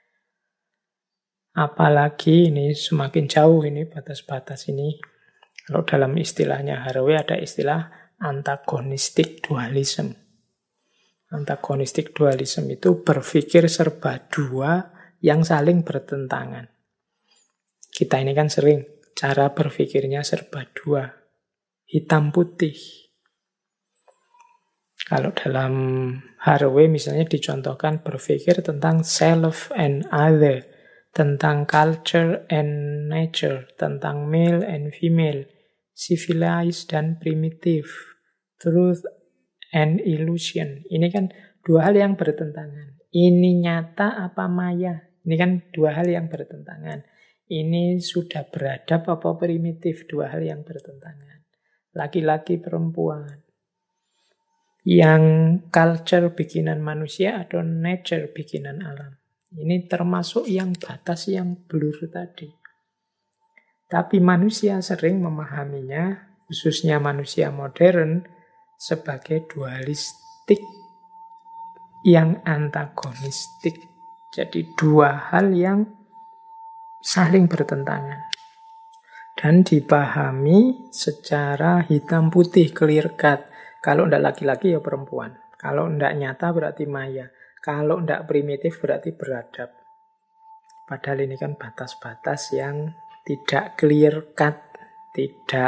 S1: Apalagi ini semakin jauh ini batas-batas ini. Kalau dalam istilahnya Haraway ada istilah antagonistic dualism. Antagonistic dualism itu berpikir serba dua yang saling bertentangan. Kita ini kan sering cara berpikirnya serba dua. Hitam putih. Kalau dalam Haraway misalnya dicontohkan berpikir tentang self and other, tentang culture and nature, tentang male and female, civilized dan primitive, truth and illusion. Ini kan dua hal yang bertentangan. Ini nyata apa maya? Ini kan dua hal yang bertentangan. Ini sudah beradab apa primitif? Dua hal yang bertentangan. Laki-laki, perempuan. Yang culture bikinan manusia atau nature bikinan alam. Ini termasuk yang batas yang blur tadi. Tapi manusia sering memahaminya, khususnya manusia modern, sebagai dualistik yang antagonistik. Jadi dua hal yang saling bertentangan. Dan dipahami secara hitam putih, clear cut. Kalau tidak laki-laki ya perempuan. Kalau tidak nyata berarti maya. Kalau tidak primitif berarti beradab. Padahal ini kan batas-batas yang tidak clear cut. Tidak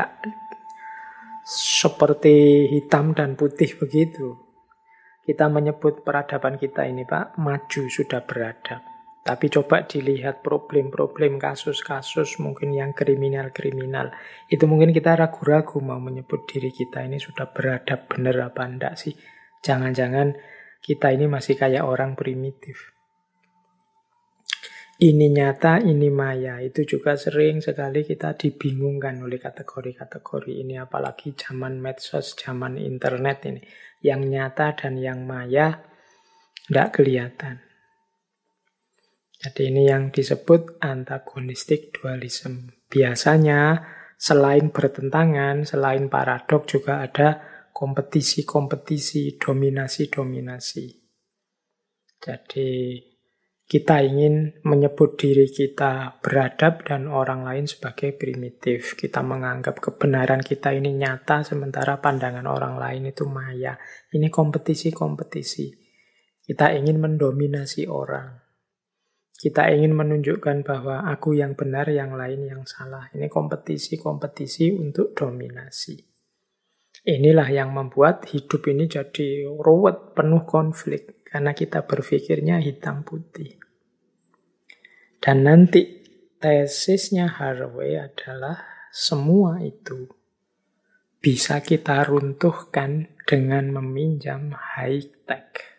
S1: seperti hitam dan putih begitu. Kita menyebut peradaban kita ini Pak, maju sudah beradab. Tapi coba dilihat problem-problem, kasus-kasus mungkin yang kriminal-kriminal. Itu mungkin kita ragu-ragu mau menyebut diri kita ini sudah beradab benar apa enggak sih. Jangan-jangan kita ini masih kayak orang primitif. Ini nyata, ini maya. Itu juga sering sekali kita dibingungkan oleh kategori-kategori ini. Apalagi zaman medsos, zaman internet ini. Yang nyata dan yang maya tidak kelihatan. Jadi ini yang disebut antagonistic dualism. Biasanya selain bertentangan, selain paradok juga ada kompetisi-kompetisi, dominasi-dominasi. Jadi kita ingin menyebut diri kita beradab dan orang lain sebagai primitif. Kita menganggap kebenaran kita ini nyata, sementara pandangan orang lain itu maya. Ini kompetisi-kompetisi. Kita ingin mendominasi orang. Kita ingin menunjukkan bahwa aku yang benar, yang lain yang salah. Ini kompetisi-kompetisi untuk dominasi. Inilah yang membuat hidup ini jadi ruwet, penuh konflik. Karena kita berpikirnya hitam putih. Dan nanti tesisnya Haraway adalah semua itu bisa kita runtuhkan dengan meminjam high-tech.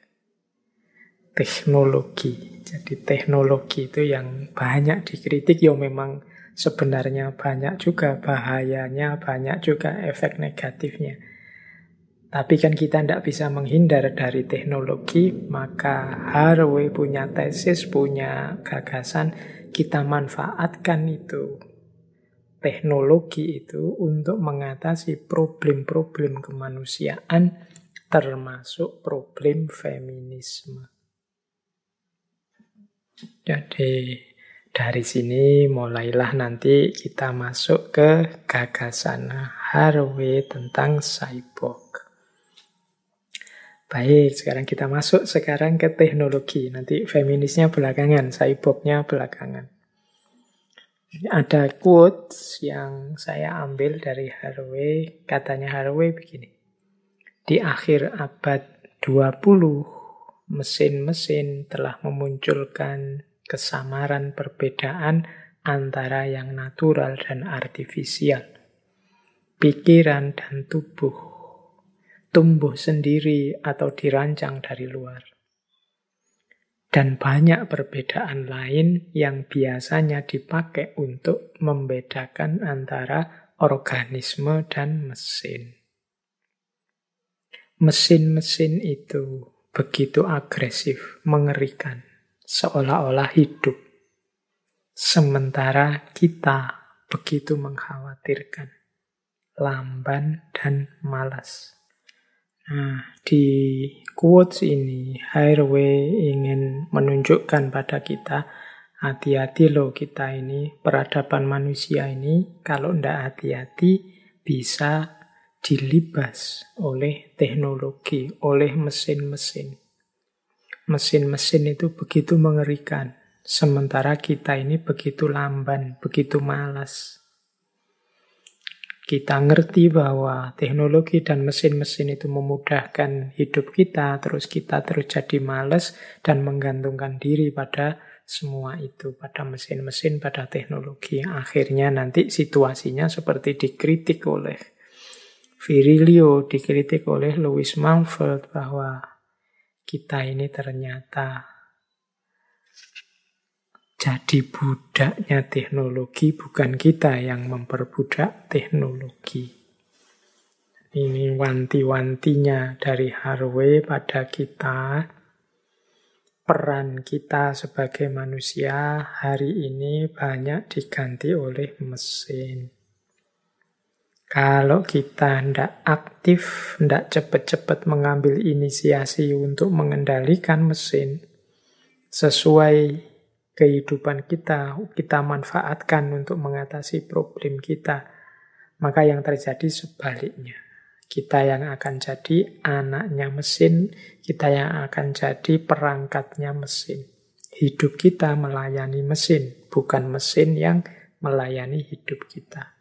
S1: Teknologi. Jadi teknologi itu yang banyak dikritik, ya memang sebenarnya banyak juga bahayanya, banyak juga efek negatifnya. Tapi kan kita tidak bisa menghindar dari teknologi, maka Haraway punya tesis, punya gagasan, kita manfaatkan itu, teknologi itu untuk mengatasi problem-problem kemanusiaan, termasuk problem feminisme. Jadi dari sini mulailah nanti kita masuk ke gagasan Haraway tentang cyborg. Baik, sekarang kita masuk ke teknologi. Nanti feminisnya belakangan, cyborgnya belakangan. Ada quotes yang saya ambil dari Haraway. Katanya Haraway begini. Di akhir abad 20, mesin-mesin telah memunculkan kesamaran perbedaan antara yang natural dan artifisial. Pikiran dan tubuh tumbuh sendiri atau dirancang dari luar. Dan banyak perbedaan lain yang biasanya dipakai untuk membedakan antara organisme dan mesin. Mesin-mesin itu begitu agresif, mengerikan, seolah-olah hidup. Sementara kita begitu mengkhawatirkan, lamban dan malas. Nah, di quotes ini, Haraway ingin menunjukkan pada kita, hati-hati loh kita ini, peradaban manusia ini, kalau tidak hati-hati, bisa dilibas oleh teknologi, oleh mesin-mesin. Mesin-mesin itu begitu mengerikan, sementara kita ini begitu lamban, begitu malas. Kita ngerti bahwa teknologi dan mesin-mesin itu memudahkan hidup kita, terus kita terus jadi malas dan menggantungkan diri pada semua itu, pada mesin-mesin, pada teknologi. Akhirnya nanti situasinya seperti dikritik oleh Virilio, dikritik oleh Lewis Mumford, bahwa kita ini ternyata jadi budaknya teknologi, bukan kita yang memperbudak teknologi. Ini wanti-wantinya dari Haraway pada kita. Peran kita sebagai manusia hari ini banyak diganti oleh mesin. Kalau kita tidak aktif, tidak cepat-cepat mengambil inisiasi untuk mengendalikan mesin, sesuai kehidupan kita manfaatkan untuk mengatasi problem kita, maka yang terjadi sebaliknya. Kita yang akan jadi anaknya mesin, kita yang akan jadi perangkatnya mesin. Hidup kita melayani mesin, bukan mesin yang melayani hidup kita.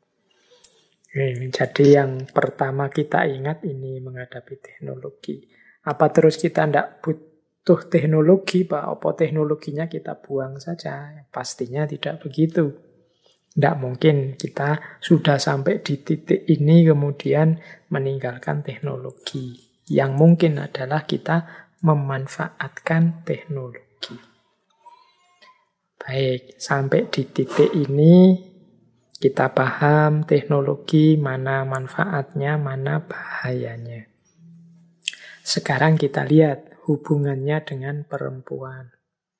S1: Jadi yang pertama kita ingat ini menghadapi teknologi. Apa terus kita tidak butuh teknologi, Pak? Apa teknologinya kita buang saja? Pastinya tidak begitu. Tidak mungkin kita sudah sampai di titik ini kemudian meninggalkan teknologi. Yang mungkin adalah kita memanfaatkan teknologi. Baik, sampai di titik ini kita paham teknologi, mana manfaatnya, mana bahayanya. Sekarang kita lihat hubungannya dengan perempuan.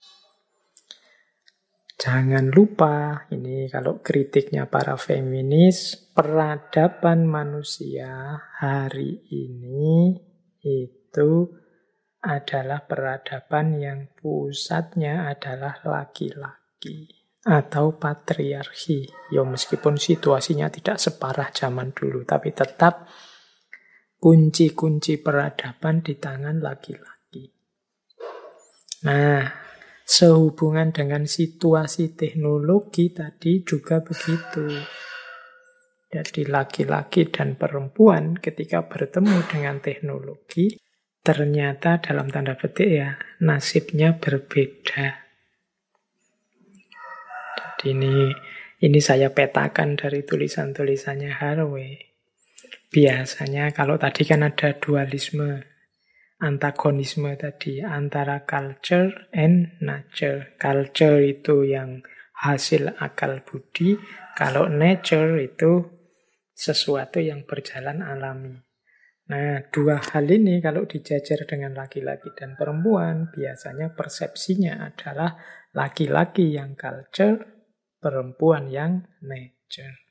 S1: Jangan lupa, ini kalau kritiknya para feminis, peradaban manusia hari ini itu adalah peradaban yang pusatnya adalah laki-laki atau patriarki. Ya meskipun situasinya tidak separah zaman dulu, tapi tetap kunci-kunci peradaban di tangan laki-laki. Nah, sehubungan dengan situasi teknologi tadi juga begitu. Jadi laki-laki dan perempuan ketika bertemu dengan teknologi, ternyata dalam tanda petik ya, nasibnya berbeda. Jadi ini saya petakan dari tulisan-tulisannya Haraway. Biasanya kalau tadi kan ada dualisme, antagonisme tadi antara culture and nature. Culture itu yang hasil akal budi, kalau nature itu sesuatu yang berjalan alami. Nah, dua hal ini kalau dijajar dengan laki-laki dan perempuan, biasanya persepsinya adalah laki-laki yang culture, perempuan yang nature.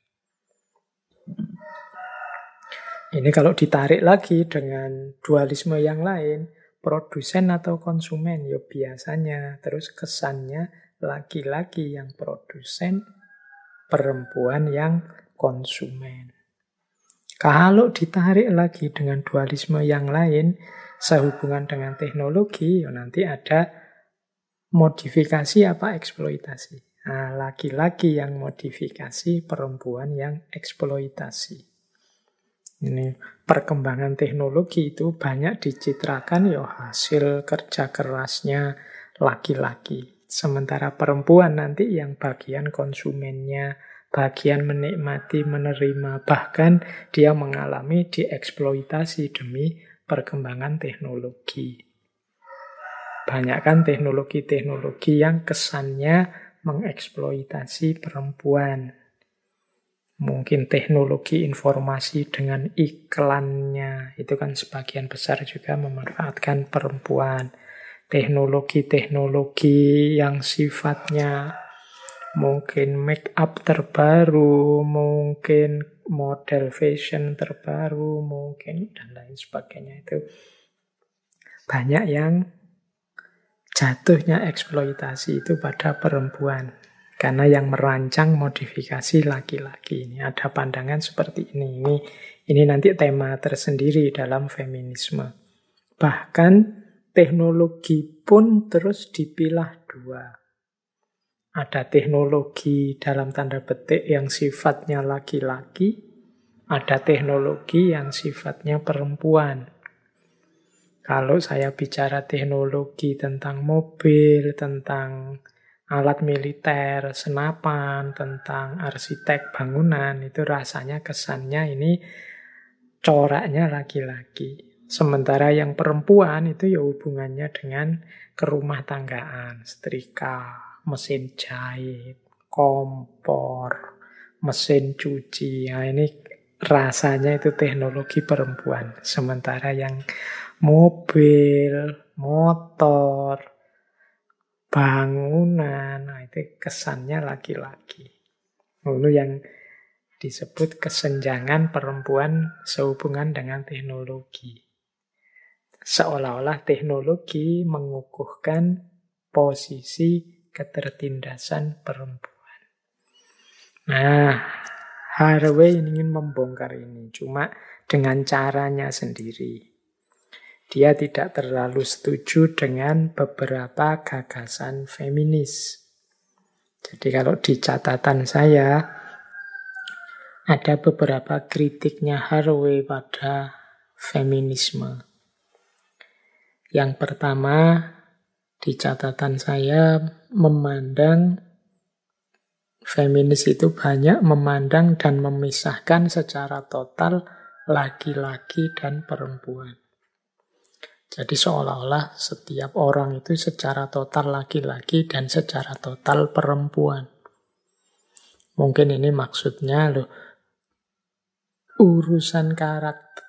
S1: Ini kalau ditarik lagi dengan dualisme yang lain, produsen atau konsumen, ya biasanya. Terus kesannya laki-laki yang produsen, perempuan yang konsumen. Kalau ditarik lagi dengan dualisme yang lain, sehubungan dengan teknologi, ya nanti ada modifikasi apa eksploitasi. Nah, laki-laki yang modifikasi, perempuan yang eksploitasi. Ini perkembangan teknologi itu banyak dicitrakan ya hasil kerja kerasnya laki-laki. Sementara perempuan nanti yang bagian konsumennya, bagian menikmati, menerima, bahkan dia mengalami dieksploitasi demi perkembangan teknologi. Banyak kan teknologi-teknologi yang kesannya mengeksploitasi perempuan. Mungkin teknologi informasi dengan iklannya, itu kan sebagian besar juga memanfaatkan perempuan. Teknologi-teknologi yang sifatnya mungkin make up terbaru, mungkin model fashion terbaru, mungkin dan lain sebagainya, itu banyak yang jatuhnya eksploitasi itu pada perempuan. Karena yang merancang modifikasi laki-laki. Ini ada pandangan seperti ini. Ini nanti tema tersendiri dalam feminisme. Bahkan teknologi pun terus dipilah dua. Ada teknologi dalam tanda petik yang sifatnya laki-laki. Ada teknologi yang sifatnya perempuan. Kalau saya bicara teknologi tentang mobil, tentang alat militer, senapan, tentang arsitek bangunan, itu rasanya kesannya ini coraknya laki-laki. Sementara yang perempuan itu ya hubungannya dengan kerumah tanggaan, setrika, mesin jahit, kompor, mesin cuci. Nah, ini rasanya itu teknologi perempuan. Sementara yang mobil, motor, bangunan, nah itu kesannya laki-laki. Lalu yang disebut kesenjangan perempuan sehubungan dengan teknologi. Seolah-olah teknologi mengukuhkan posisi ketertindasan perempuan. Nah, Haraway ingin membongkar ini, cuma dengan caranya sendiri. Dia tidak terlalu setuju dengan beberapa gagasan feminis. Jadi kalau di catatan saya, ada beberapa kritiknya Haraway pada feminisme. Yang pertama, di catatan saya memandang feminis itu banyak memandang dan memisahkan secara total laki-laki dan perempuan. Jadi seolah-olah setiap orang itu secara total laki-laki dan secara total perempuan. Mungkin ini maksudnya loh, urusan karakter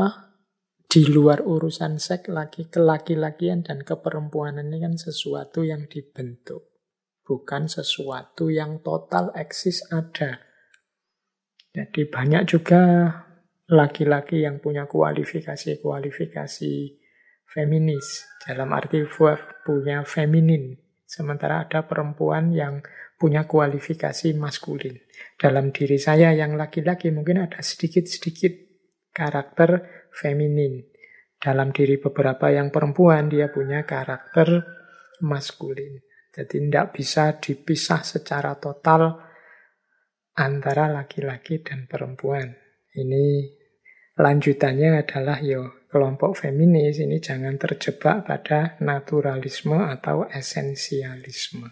S1: di luar urusan seks laki-lakian dan keperempuanan ini kan sesuatu yang dibentuk, bukan sesuatu yang total eksis ada. Jadi banyak juga laki-laki yang punya kualifikasi feminis, dalam arti punya feminin. Sementara ada perempuan yang punya kualifikasi maskulin. Dalam diri saya yang laki-laki mungkin ada sedikit-sedikit karakter feminin. Dalam diri beberapa yang perempuan dia punya karakter maskulin. Jadi tidak bisa dipisah secara total antara laki-laki dan perempuan. Ini lanjutannya adalah kelompok feminis ini jangan terjebak pada naturalisme atau esensialisme.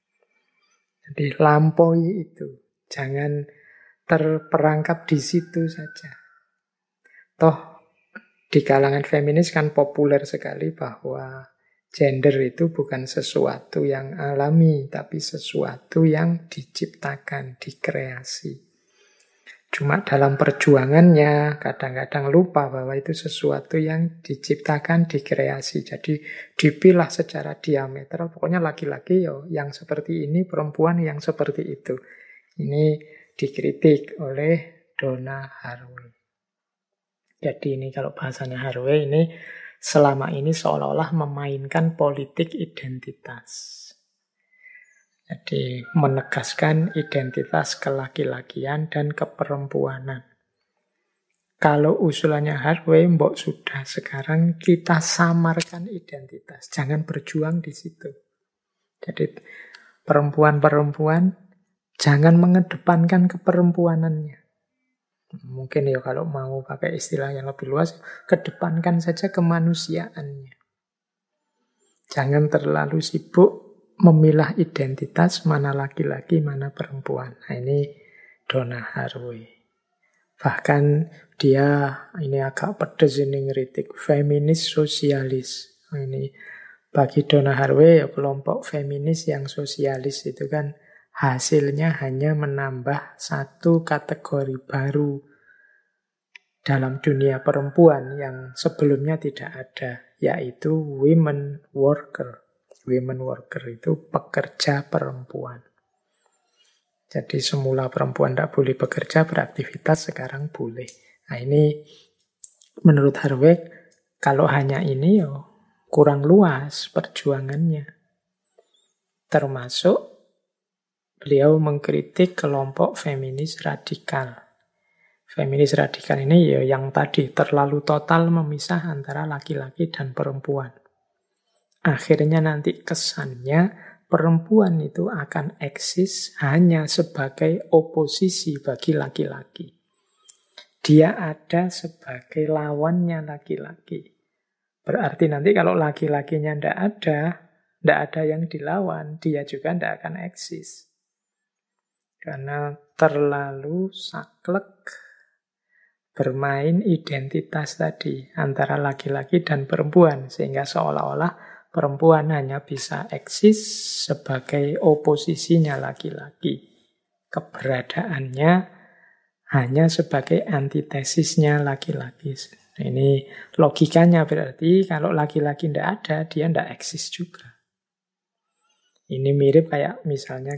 S1: Jadi lampaui itu. Jangan terperangkap di situ saja. Toh di kalangan feminis kan populer sekali bahwa gender itu bukan sesuatu yang alami, tapi sesuatu yang diciptakan, dikreasi. Cuma dalam perjuangannya kadang-kadang lupa bahwa itu sesuatu yang diciptakan, dikreasi. Jadi dipilah secara diametral. Pokoknya laki-laki yang seperti ini, perempuan yang seperti itu. Ini dikritik oleh Donna Haraway. Jadi ini kalau bahasanya Haraway ini selama ini seolah-olah memainkan politik identitas. Jadi menegaskan identitas kelaki-lakian dan keperempuanan. Kalau usulannya Haraway, mbok sudah sekarang kita samarkan identitas. Jangan berjuang di situ. Jadi perempuan-perempuan jangan mengedepankan keperempuanannya. Mungkin kalau mau pakai istilah yang lebih luas, kedepankan saja kemanusiaannya. Jangan terlalu sibuk memilah identitas mana laki-laki, mana perempuan. Nah, ini Donna Haraway. Bahkan dia ini agak pedes ini ngeritik feminis sosialis. Nah, ini bagi Donna Haraway kelompok feminis yang sosialis itu kan hasilnya hanya menambah satu kategori baru dalam dunia perempuan yang sebelumnya tidak ada, yaitu women worker. Women worker itu pekerja perempuan. Jadi semula perempuan tidak boleh bekerja, beraktivitas, sekarang boleh. Nah ini menurut Haraway, kalau hanya ini kurang luas perjuangannya. Termasuk beliau mengkritik kelompok feminis radikal. Feminis radikal ini yang tadi terlalu total memisah antara laki-laki dan perempuan. Akhirnya nanti kesannya perempuan itu akan eksis hanya sebagai oposisi bagi laki-laki. Dia ada sebagai lawannya laki-laki. Berarti nanti kalau laki-lakinya tidak ada yang dilawan, dia juga tidak akan eksis. Karena terlalu saklek bermain identitas tadi antara laki-laki dan perempuan. Sehingga seolah-olah perempuan hanya bisa eksis sebagai oposisinya laki-laki. Keberadaannya hanya sebagai antitesisnya laki-laki. Ini logikanya berarti kalau laki-laki tidak ada, dia tidak eksis juga. Ini mirip kayak misalnya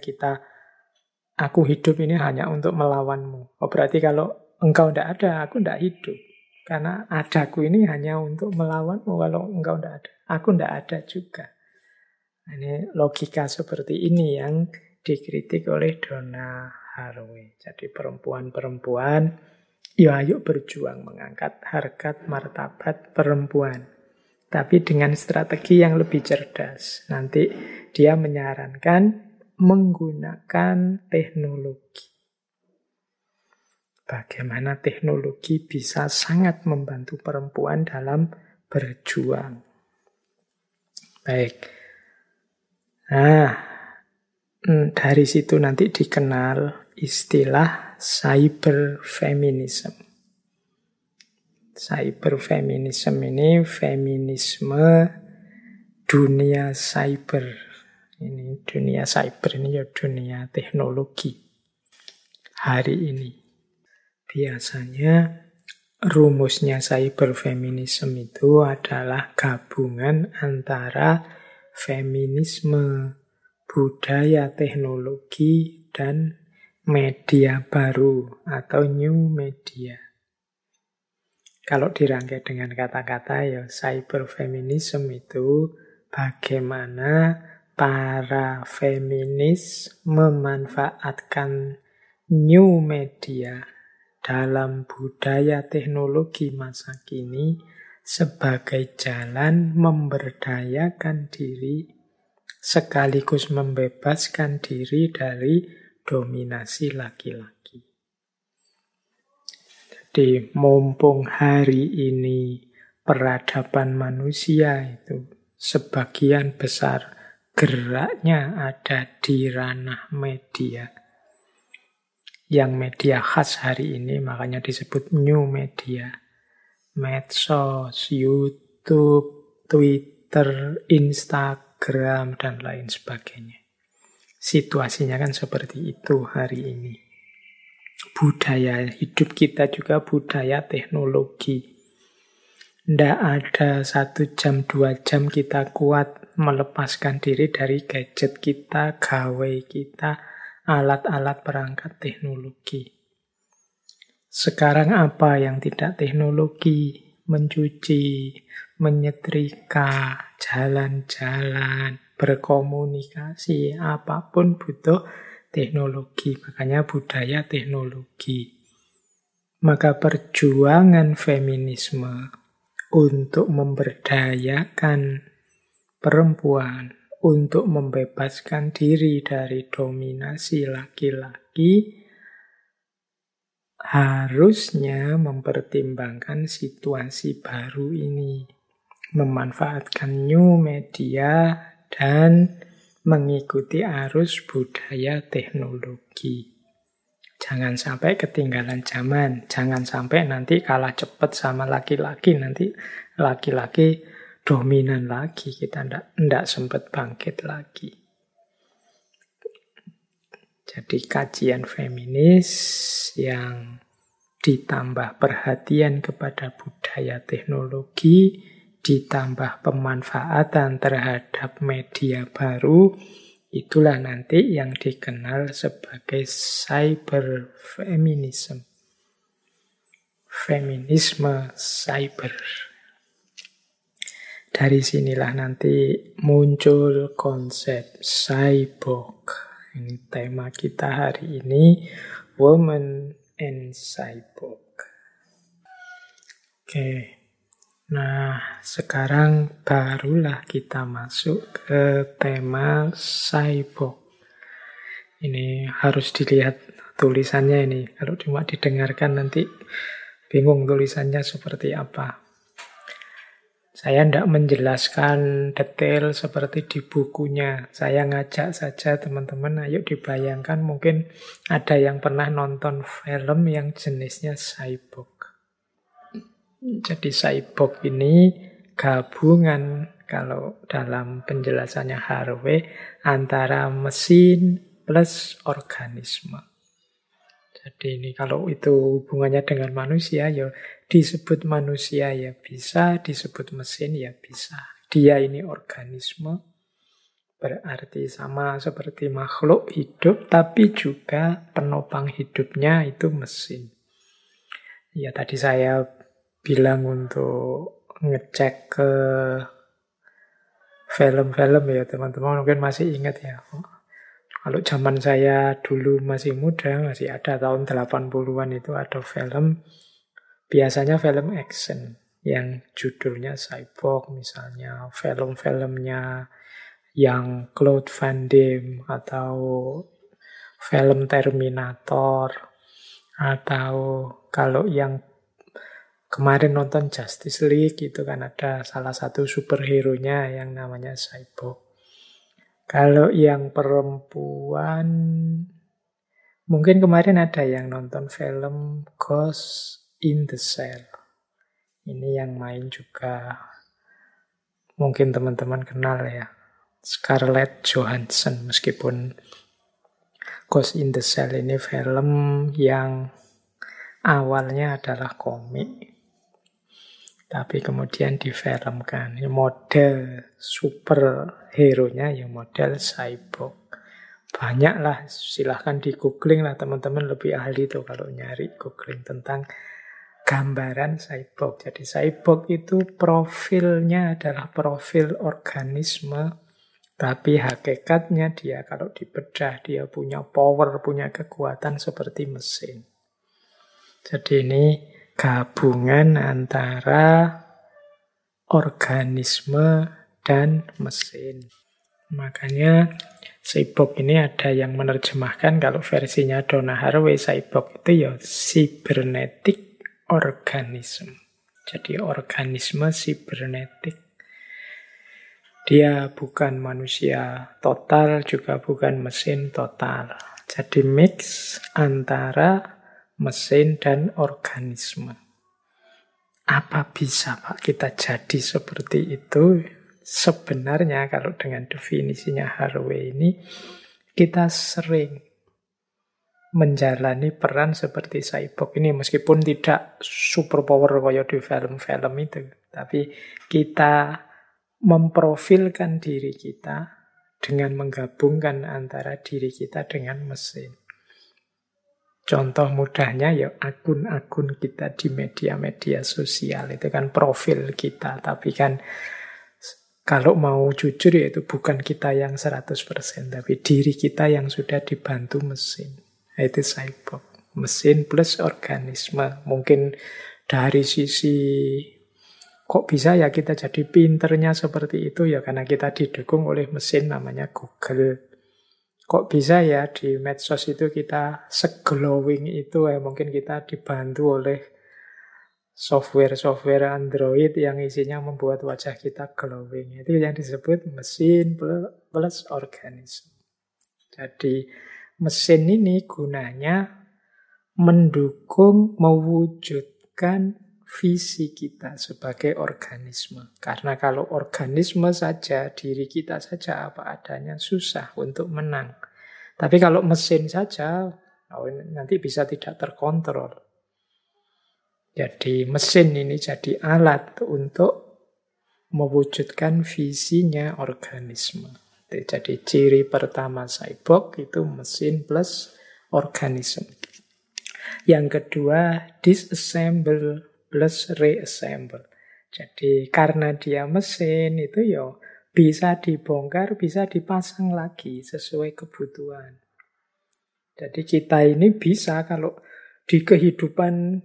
S1: aku hidup ini hanya untuk melawanmu. Berarti kalau engkau tidak ada, aku tidak hidup. Karena adaku ini hanya untuk melawanmu. Kalau engkau tidak ada, aku tidak ada juga. Ini logika seperti ini yang dikritik oleh Donna Haraway. Jadi perempuan-perempuan, ayo berjuang mengangkat harkat martabat perempuan. Tapi dengan strategi yang lebih cerdas. Nanti dia menyarankan menggunakan teknologi. Bagaimana teknologi bisa sangat membantu perempuan dalam berjuang. Baik. Nah, dari situ nanti dikenal istilah cyberfeminism. Cyberfeminism ini feminisme dunia cyber. Ini dunia cyber ini ya dunia teknologi hari ini. Biasanya rumusnya cyberfeminism itu adalah gabungan antara feminisme, budaya teknologi, dan media baru atau new media. Kalau dirangkai dengan kata-kata ya cyberfeminism itu bagaimana para feminis memanfaatkan new media dalam budaya teknologi masa kini sebagai jalan memberdayakan diri sekaligus membebaskan diri dari dominasi laki-laki. Jadi mumpung hari ini peradaban manusia itu sebagian besar geraknya ada di ranah media. Yang media khas hari ini makanya disebut new media. Medsos, YouTube, Twitter, Instagram, dan lain sebagainya. Situasinya kan seperti itu hari ini. Budaya hidup kita juga budaya teknologi. Tidak ada 1 jam, 2 jam kita kuat melepaskan diri dari gadget kita, gawe kita, alat-alat perangkat teknologi. Sekarang apa yang tidak teknologi? Mencuci, menyetrika, jalan-jalan, berkomunikasi, apapun butuh teknologi. Makanya budaya teknologi. Maka perjuangan feminisme untuk memberdayakan perempuan, untuk membebaskan diri dari dominasi laki-laki, harusnya mempertimbangkan situasi baru ini. Memanfaatkan new media dan mengikuti arus budaya teknologi. Jangan sampai ketinggalan zaman. Jangan sampai nanti kalah cepat sama laki-laki. Nanti laki-laki dominan lagi. Kita tidak sempat bangkit lagi. Jadi kajian feminis yang ditambah perhatian kepada budaya teknologi, ditambah pemanfaatan terhadap media baru, itulah nanti yang dikenal sebagai cyberfeminism. Feminisme cyber. Dari sinilah nanti muncul konsep cyborg. Ini tema kita hari ini, Woman and Cyborg. Oke. Nah, sekarang barulah kita masuk ke tema cyborg. Ini harus dilihat tulisannya ini. Kalau cuma didengarkan nanti bingung tulisannya seperti apa. Saya tidak menjelaskan detail seperti di bukunya. Saya ngajak saja teman-teman, ayo dibayangkan mungkin ada yang pernah nonton film yang jenisnya cyborg. Jadi cyborg ini gabungan, kalau dalam penjelasannya Harvey, antara mesin plus organisme. Jadi ini kalau itu hubungannya dengan manusia, ya disebut manusia ya bisa, disebut mesin ya bisa. Dia ini organisme, berarti sama seperti makhluk hidup, tapi juga penopang hidupnya itu mesin. Ya tadi saya bilang untuk ngecek ke film-film ya teman-teman mungkin masih ingat ya. Kalau zaman saya dulu masih muda, masih ada tahun 80-an itu ada film, biasanya film action yang judulnya cyborg, misalnya film-filmnya yang Claude Van Damme atau film Terminator, atau kalau yang kemarin nonton Justice League itu kan ada salah satu superhero-nya yang namanya cyborg. Kalau yang perempuan, mungkin kemarin ada yang nonton film Ghost in the Shell. Ini yang main juga mungkin teman-teman kenal ya, Scarlett Johansson. Meskipun Ghost in the Shell ini film yang awalnya adalah komik, tapi kemudian difilmkan. Ini model superhero-nya ya model cyborg. Banyaklah, silahkan di googling lah teman-teman, lebih ahli tuh kalau nyari googling tentang gambaran cyborg. Jadi cyborg itu profilnya adalah profil organisme, tapi hakikatnya dia kalau dibedah dia punya power, punya kekuatan seperti mesin. Jadi ini gabungan antara organisme dan mesin. Makanya cyborg ini ada yang menerjemahkan, kalau versinya Donna Haraway, cyborg itu ya cybernetic organism. Jadi organisme sibernetik. Dia bukan manusia total, juga bukan mesin total. Jadi mix antara mesin dan organisme. Apa bisa Pak kita jadi seperti itu? Sebenarnya kalau dengan definisinya Haraway ini, kita sering menjalani peran seperti cyborg ini, meskipun tidak super power kayak di film-film itu, tapi kita memprofilkan diri kita dengan menggabungkan antara diri kita dengan mesin. Contoh mudahnya ya akun-akun kita di media-media sosial, itu kan profil kita, tapi kan kalau mau jujur ya itu bukan kita yang 100%, tapi diri kita yang sudah dibantu mesin. Itu cyborg. Mesin plus organisme. Mungkin dari sisi kok bisa ya kita jadi pinternya seperti itu ya karena kita didukung oleh mesin namanya Google. Kok bisa ya di medsos itu kita seglowing itu ya mungkin kita dibantu oleh software Android yang isinya membuat wajah kita glowing. Itu yang disebut mesin plus organisme. Jadi mesin ini gunanya mendukung, mewujudkan visi kita sebagai organisme. Karena kalau organisme saja, diri kita saja apa adanya, susah untuk menang. Tapi kalau mesin saja, nanti bisa tidak terkontrol. Jadi mesin ini jadi alat untuk mewujudkan visinya organisme. Jadi ciri pertama cyborg itu mesin plus organisme. Yang kedua, disassemble plus reassemble. Jadi karena dia mesin itu ya bisa dibongkar, bisa dipasang lagi sesuai kebutuhan. Jadi kita ini bisa kalau di kehidupan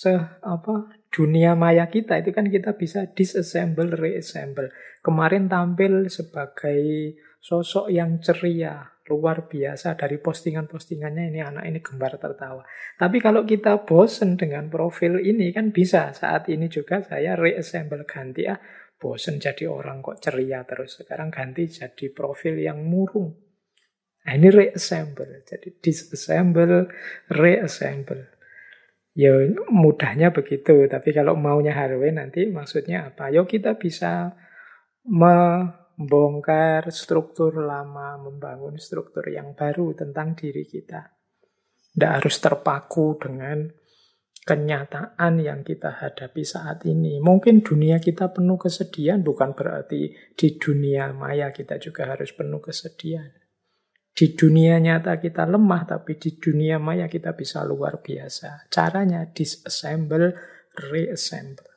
S1: dunia maya kita itu kan kita bisa disassemble, reassemble. Kemarin tampil sebagai sosok yang ceria, luar biasa dari postingan-postingannya ini anak ini gembar tertawa. Tapi kalau kita bosen dengan profil ini kan bisa saat ini juga saya reassemble ganti bosen jadi orang kok ceria terus. Sekarang ganti jadi profil yang murung. Nah ini reassemble. Jadi disassemble, reassemble. Ya mudahnya begitu, tapi kalau maunya Haraway nanti maksudnya apa? Ya kita bisa membongkar struktur lama, membangun struktur yang baru tentang diri kita. Tidak harus terpaku dengan kenyataan yang kita hadapi saat ini. Mungkin dunia kita penuh kesedihan, bukan berarti di dunia maya kita juga harus penuh kesedihan. Di dunia nyata kita lemah, tapi di dunia maya kita bisa luar biasa. Caranya disassemble, reassemble.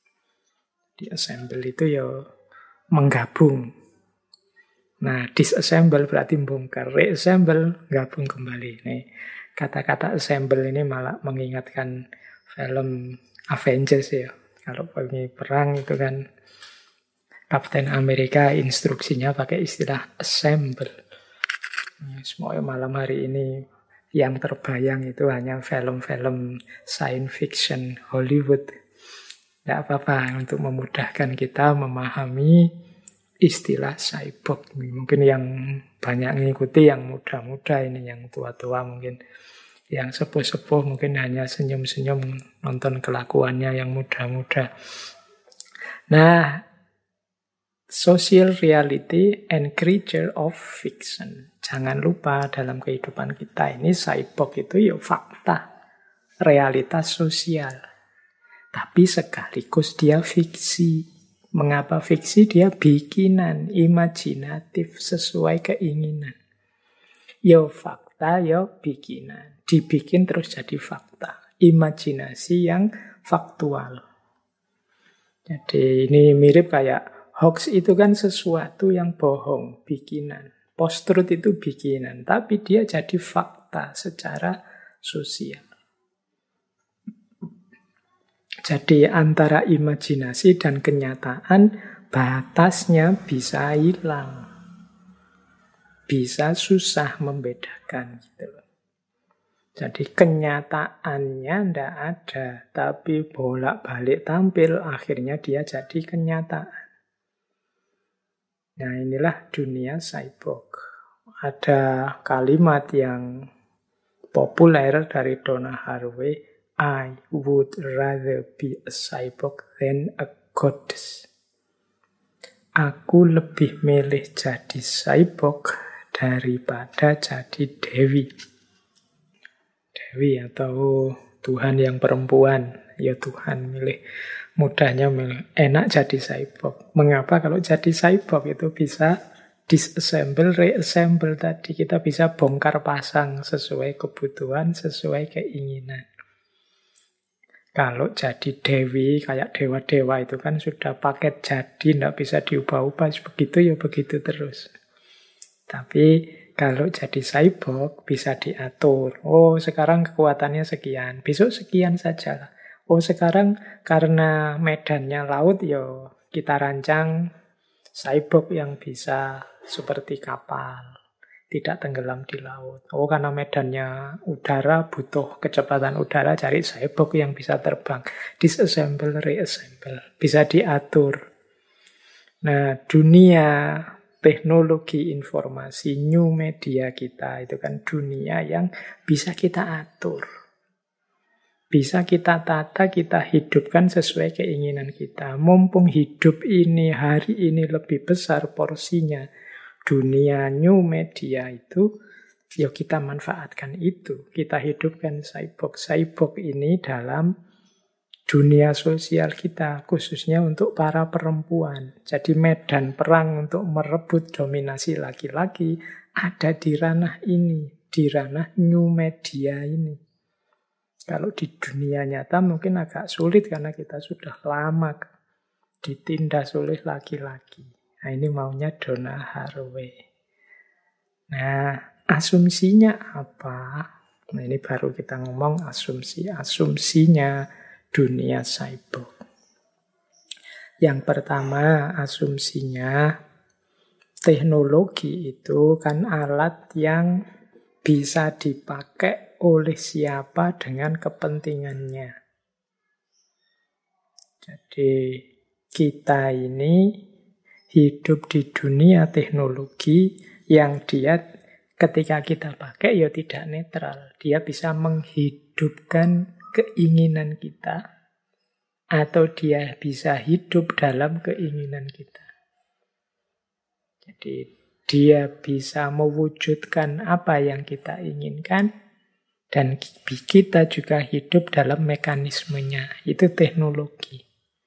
S1: Disassemble itu ya menggabung. Nah, disassemble berarti bongkar. Reassemble, gabung kembali. Nih, kata-kata assemble ini malah mengingatkan film Avengers ya. Kalau pergi perang itu kan Kapten Amerika instruksinya pakai istilah assemble. Semuanya malam hari ini yang terbayang itu hanya film-film science fiction Hollywood. Tidak apa-apa untuk memudahkan kita memahami istilah cyborg. Mungkin yang banyak mengikuti yang muda-muda ini, yang tua-tua mungkin Yang sepuh-sepuh mungkin hanya senyum-senyum nonton kelakuannya yang muda-muda. Nah, social reality and creature of fiction. Jangan lupa dalam kehidupan kita ini cyborg itu ya fakta, realitas sosial. Tapi sekaligus dia fiksi. Mengapa fiksi? Dia bikinan, imajinatif, sesuai keinginan. Yo fakta, yo bikinan. Dibikin terus jadi fakta. Imajinasi yang faktual. Jadi ini mirip kayak hoax itu kan sesuatu yang bohong, bikinan. Post-truth itu bikinan, tapi dia jadi fakta secara sosial. Jadi antara imajinasi dan kenyataan batasnya bisa hilang. Bisa susah membedakan gitu loh. Jadi kenyataannya ndak ada, tapi bolak-balik tampil akhirnya dia jadi kenyataan. Nah, inilah dunia cyborg. Ada kalimat yang populer dari Donna Haraway, I would rather be a cyborg than a goddess. Aku lebih milih jadi cyborg daripada jadi dewi. Dewi atau Tuhan yang perempuan. Ya Tuhan milih, mudahnya milih. Enak jadi cyborg. Mengapa? Kalau jadi cyborg itu bisa disassemble, reassemble tadi. Kita bisa bongkar pasang sesuai kebutuhan, sesuai keinginan. Kalau jadi dewi, kayak dewa-dewa itu kan sudah paket jadi, tidak bisa diubah-ubah. Begitu ya begitu terus. Tapi kalau jadi cyborg bisa diatur. Oh, sekarang kekuatannya sekian, besok sekian saja. Oh, sekarang karena medannya laut, ya kita rancang cyborg yang bisa seperti kapal, tidak tenggelam di laut. Oh, karena medannya udara, butuh kecepatan udara, cari cyborg yang bisa terbang. Disassemble, reassemble, bisa diatur. Nah, dunia teknologi informasi, new media kita, itu kan dunia yang bisa kita atur. Bisa kita tata, kita hidupkan sesuai keinginan kita. Mumpung hidup ini, hari ini lebih besar porsinya, dunia new media itu, ya kita manfaatkan itu. Kita hidupkan cyborg. Cyborg ini dalam dunia sosial kita, khususnya untuk para perempuan. Jadi medan perang untuk merebut dominasi laki-laki ada di ranah ini, di ranah new media ini. Kalau di dunia nyata mungkin agak sulit karena kita sudah lama ditindas oleh laki-laki. Nah, ini maunya Donna Haraway. Nah, asumsinya apa? Nah, ini baru kita ngomong asumsi. Asumsinya dunia cyborg. Yang pertama, asumsinya teknologi itu kan alat yang bisa dipakai oleh siapa dengan kepentingannya. Jadi kita ini hidup di dunia teknologi yang dia ketika kita pakai ya tidak netral. Dia bisa menghidupkan keinginan kita atau dia bisa hidup dalam keinginan kita. Jadi dia bisa mewujudkan apa yang kita inginkan dan kita juga hidup dalam mekanismenya. Itu teknologi.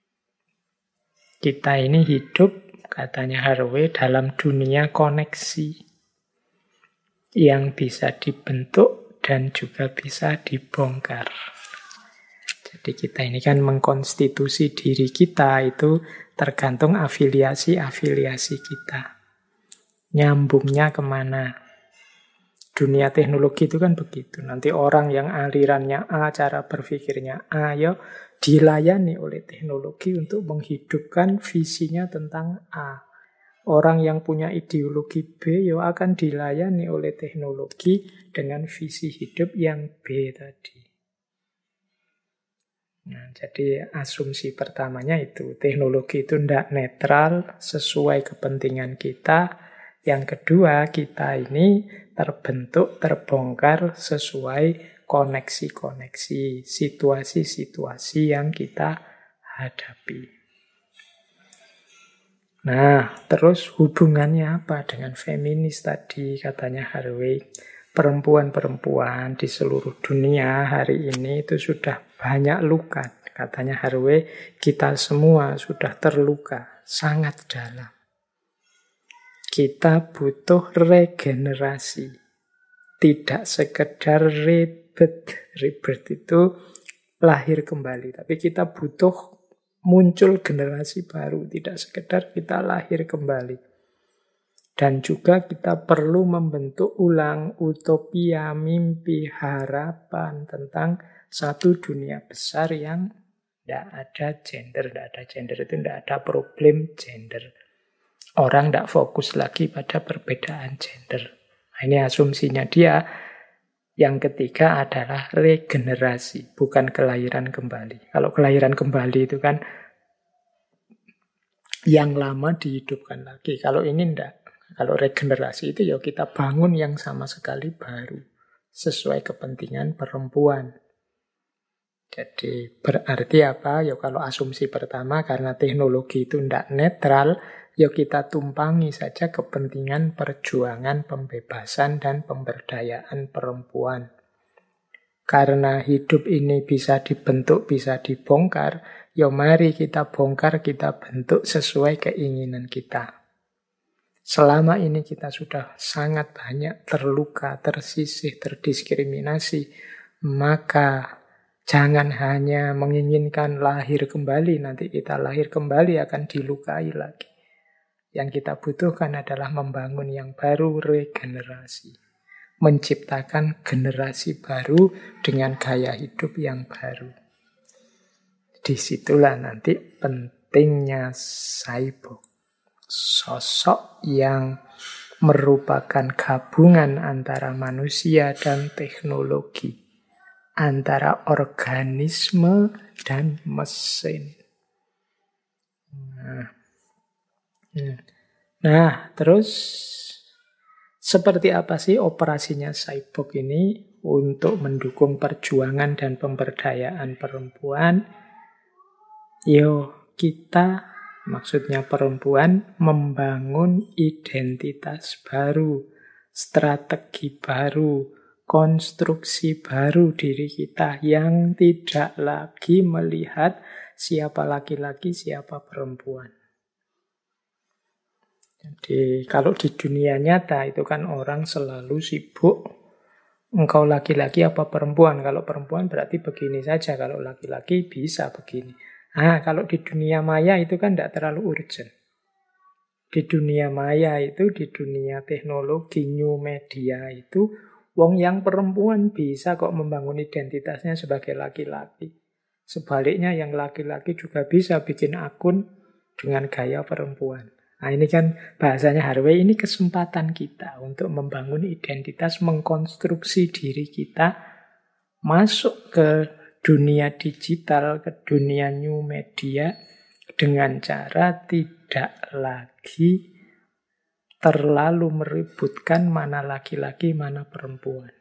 S1: Kita ini hidup, katanya Haraway, dalam dunia koneksi yang bisa dibentuk dan juga bisa dibongkar. Jadi kita ini kan mengkonstitusi diri kita itu tergantung afiliasi-afiliasi kita. Nyambungnya kemana? Dunia teknologi itu kan begitu. Nanti orang yang alirannya A, cara berpikirnya A, ya dilayani oleh teknologi untuk menghidupkan visinya tentang A. Orang yang punya ideologi B, ya akan dilayani oleh teknologi dengan visi hidup yang B tadi. Nah, jadi asumsi pertamanya itu, teknologi itu tidak netral, sesuai kepentingan kita. Yang kedua, kita ini terbentuk, terbongkar sesuai koneksi-koneksi, situasi-situasi yang kita hadapi. Nah, terus hubungannya apa dengan feminis tadi, katanya Harvey. Perempuan-perempuan di seluruh dunia hari ini itu sudah banyak luka. Katanya Harvey, kita semua sudah terluka, sangat dalam. Kita butuh regenerasi. Tidak sekedar rebirth. Rebirth itu lahir kembali. Tapi kita butuh muncul generasi baru. Tidak sekedar kita lahir kembali. Dan juga kita perlu membentuk ulang utopia, mimpi, harapan tentang satu dunia besar yang tidak ada gender. Tidak ada gender itu tidak ada problem gender. Orang tidak fokus lagi pada perbedaan gender. Nah, ini asumsinya dia. Yang ketiga adalah regenerasi, bukan kelahiran kembali. Kalau kelahiran kembali itu kan yang lama dihidupkan lagi. Kalau ini tidak. Kalau regenerasi itu ya kita bangun yang sama sekali baru. Sesuai kepentingan perempuan. Jadi berarti apa? Ya kalau asumsi pertama karena teknologi itu tidak netral, ya kita tumpangi saja kepentingan perjuangan, pembebasan, dan pemberdayaan perempuan. Karena hidup ini bisa dibentuk, bisa dibongkar, ya mari kita bongkar, kita bentuk sesuai keinginan kita. Selama ini kita sudah sangat banyak terluka, tersisih, terdiskriminasi, maka jangan hanya menginginkan lahir kembali, nanti kita lahir kembali akan dilukai lagi. Yang kita butuhkan adalah membangun yang baru, regenerasi. Menciptakan generasi baru dengan gaya hidup yang baru. Disitulah nanti pentingnya cyborg. Sosok yang merupakan gabungan antara manusia dan teknologi. Antara organisme dan mesin. Nah, terus seperti apa sih operasinya cyborg ini untuk mendukung perjuangan dan pemberdayaan perempuan? Kita, maksudnya perempuan, membangun identitas baru, strategi baru, konstruksi baru diri kita yang tidak lagi melihat siapa laki-laki, siapa perempuan. Jadi kalau di dunia nyata itu kan orang selalu sibuk, engkau laki-laki apa perempuan? Kalau perempuan berarti begini saja, kalau laki-laki bisa begini. Kalau di dunia maya itu kan tidak terlalu urgent. Di dunia maya itu, di dunia teknologi, new media itu, wong yang perempuan bisa kok membangun identitasnya sebagai laki-laki. Sebaliknya yang laki-laki juga bisa bikin akun dengan gaya perempuan. Nah ini kan bahasanya Harvey, ini kesempatan kita untuk membangun identitas, mengkonstruksi diri kita, masuk ke dunia digital, ke dunia new media, dengan cara tidak lagi terlalu meributkan mana laki-laki, mana perempuan.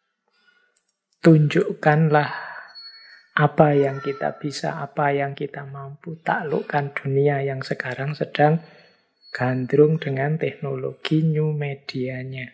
S1: Tunjukkanlah apa yang kita bisa, apa yang kita mampu. Taklukkan dunia yang sekarang sedang gandrung dengan teknologi new medianya.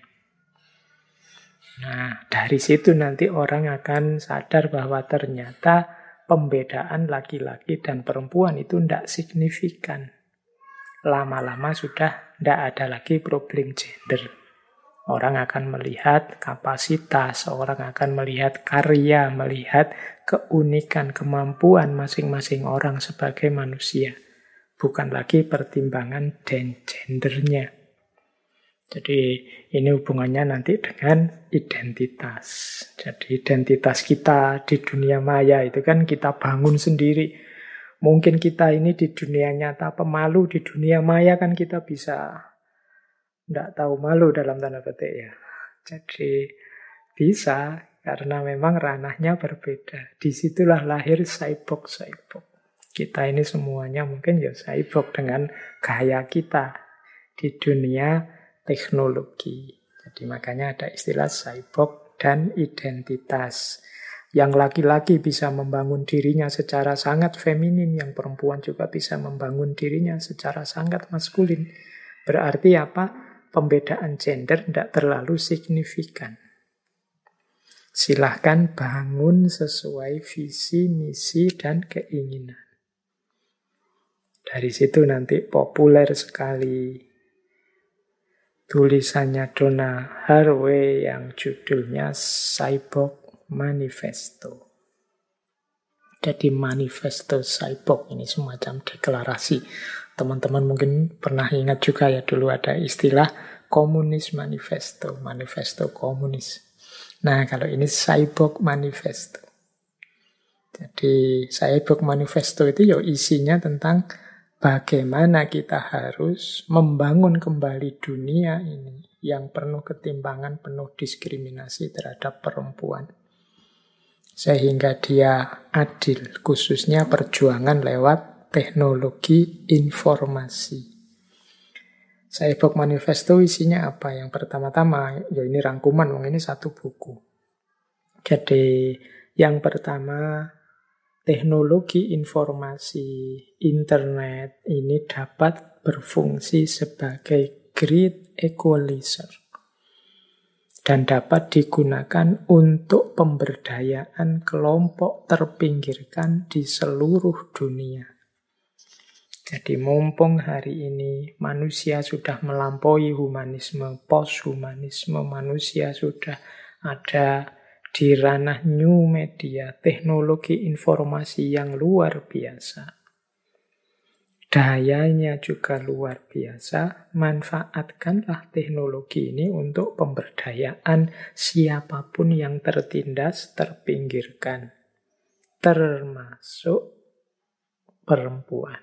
S1: Nah, dari situ nanti orang akan sadar bahwa ternyata pembedaan laki-laki dan perempuan itu tidak signifikan. Lama-lama sudah tidak ada lagi problem gender. Orang akan melihat kapasitas, orang akan melihat karya, melihat keunikan, kemampuan masing-masing orang sebagai manusia. Bukan lagi pertimbangan gendernya. Jadi ini hubungannya nanti dengan identitas. Jadi identitas kita di dunia maya itu kan kita bangun sendiri. Mungkin kita ini di dunia nyata pemalu, di dunia maya kan kita bisa tidak tahu malu dalam tanda petik ya. Jadi bisa karena memang ranahnya berbeda. Disitulah lahir cyborg-cyborg. Kita ini semuanya mungkin ya cyborg dengan gaya kita di dunia teknologi. Jadi makanya ada istilah cyborg dan identitas. Yang laki-laki bisa membangun dirinya secara sangat feminin, yang perempuan juga bisa membangun dirinya secara sangat maskulin. Berarti apa? Pembedaan gender tidak terlalu signifikan. Silahkan bangun sesuai visi, misi, dan keinginan. Dari situ nanti populer sekali tulisannya Donna Haraway yang judulnya Cyborg Manifesto. Jadi manifesto cyborg ini semacam deklarasi. Teman-teman mungkin pernah ingat juga ya, dulu ada istilah komunis manifesto, manifesto komunis. Nah, kalau ini cyborg manifesto. Jadi cyborg manifesto itu ya isinya tentang bagaimana kita harus membangun kembali dunia ini yang penuh ketimpangan, penuh diskriminasi terhadap perempuan. Sehingga dia adil, khususnya perjuangan lewat teknologi informasi. Cyborg Manifesto isinya apa? Yang pertama-tama, ya ini rangkuman, ini satu buku. Jadi yang pertama, teknologi informasi internet ini dapat berfungsi sebagai great equalizer dan dapat digunakan untuk pemberdayaan kelompok terpinggirkan di seluruh dunia. Jadi mumpung hari ini manusia sudah melampaui humanisme, post-humanisme, manusia sudah ada di ranah new media, teknologi informasi yang luar biasa. Dayanya juga luar biasa, manfaatkanlah teknologi ini untuk pemberdayaan siapapun yang tertindas, terpinggirkan, termasuk perempuan.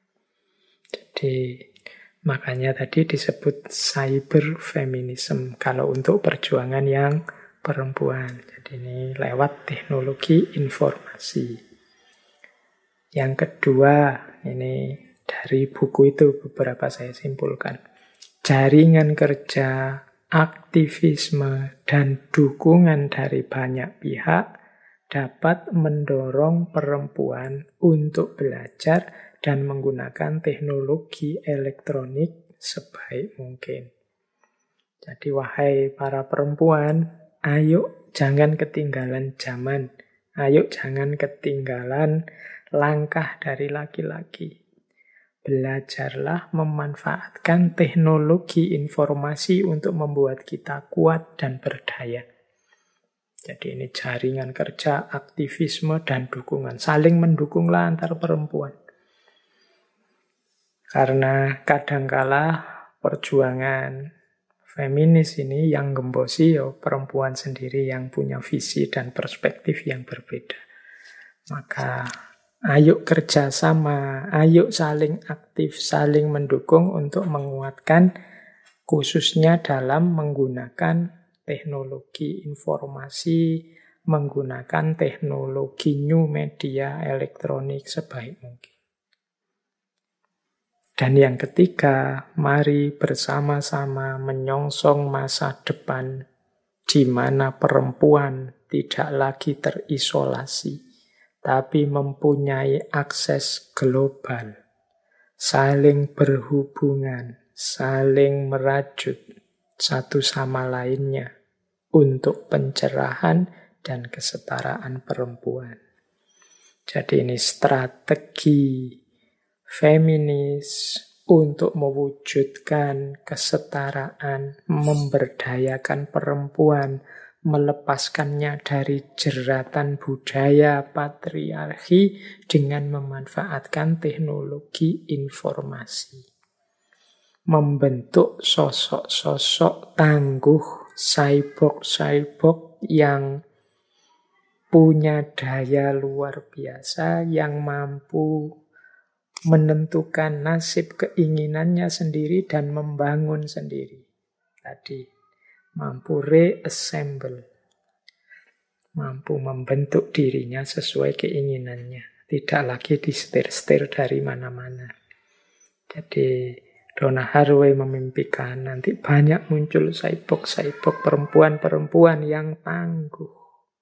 S1: Jadi makanya tadi disebut cyber feminism kalau untuk perjuangan yang perempuan. Jadi ini lewat teknologi informasi. Yang kedua, ini dari buku itu beberapa saya simpulkan. Jaringan kerja, aktivisme, dan dukungan dari banyak pihak dapat mendorong perempuan untuk belajar dan menggunakan teknologi elektronik sebaik mungkin. Jadi wahai para perempuan, ayo jangan ketinggalan zaman. Ayo jangan ketinggalan langkah dari laki-laki. Belajarlah memanfaatkan teknologi informasi untuk membuat kita kuat dan berdaya. Jadi ini jaringan kerja, aktivisme, dan dukungan. Saling mendukunglah antar perempuan. Karena kadangkala perjuangan feminis ini yang gembosi ya perempuan sendiri yang punya visi dan perspektif yang berbeda. Maka ayo kerjasama, ayo saling aktif, saling mendukung untuk menguatkan khususnya dalam menggunakan teknologi informasi, menggunakan teknologi new media elektronik sebaik mungkin. Dan yang ketiga, mari bersama-sama menyongsong masa depan di mana perempuan tidak lagi terisolasi, tapi mempunyai akses global, saling berhubungan, saling merajut satu sama lainnya untuk pencerahan dan kesetaraan perempuan. Jadi ini strategi feminis untuk mewujudkan kesetaraan, memberdayakan perempuan, melepaskannya dari jeratan budaya patriarki dengan memanfaatkan teknologi informasi. Membentuk sosok-sosok tangguh, cyborg-cyborg yang punya daya luar biasa, yang mampu menentukan nasib keinginannya sendiri dan membangun sendiri. Tadi, mampu reassemble, mampu membentuk dirinya sesuai keinginannya. Tidak lagi disetir-setir dari mana-mana. Jadi, Donna Haraway memimpikan nanti banyak muncul cyborg-cyborg, perempuan-perempuan yang tangguh.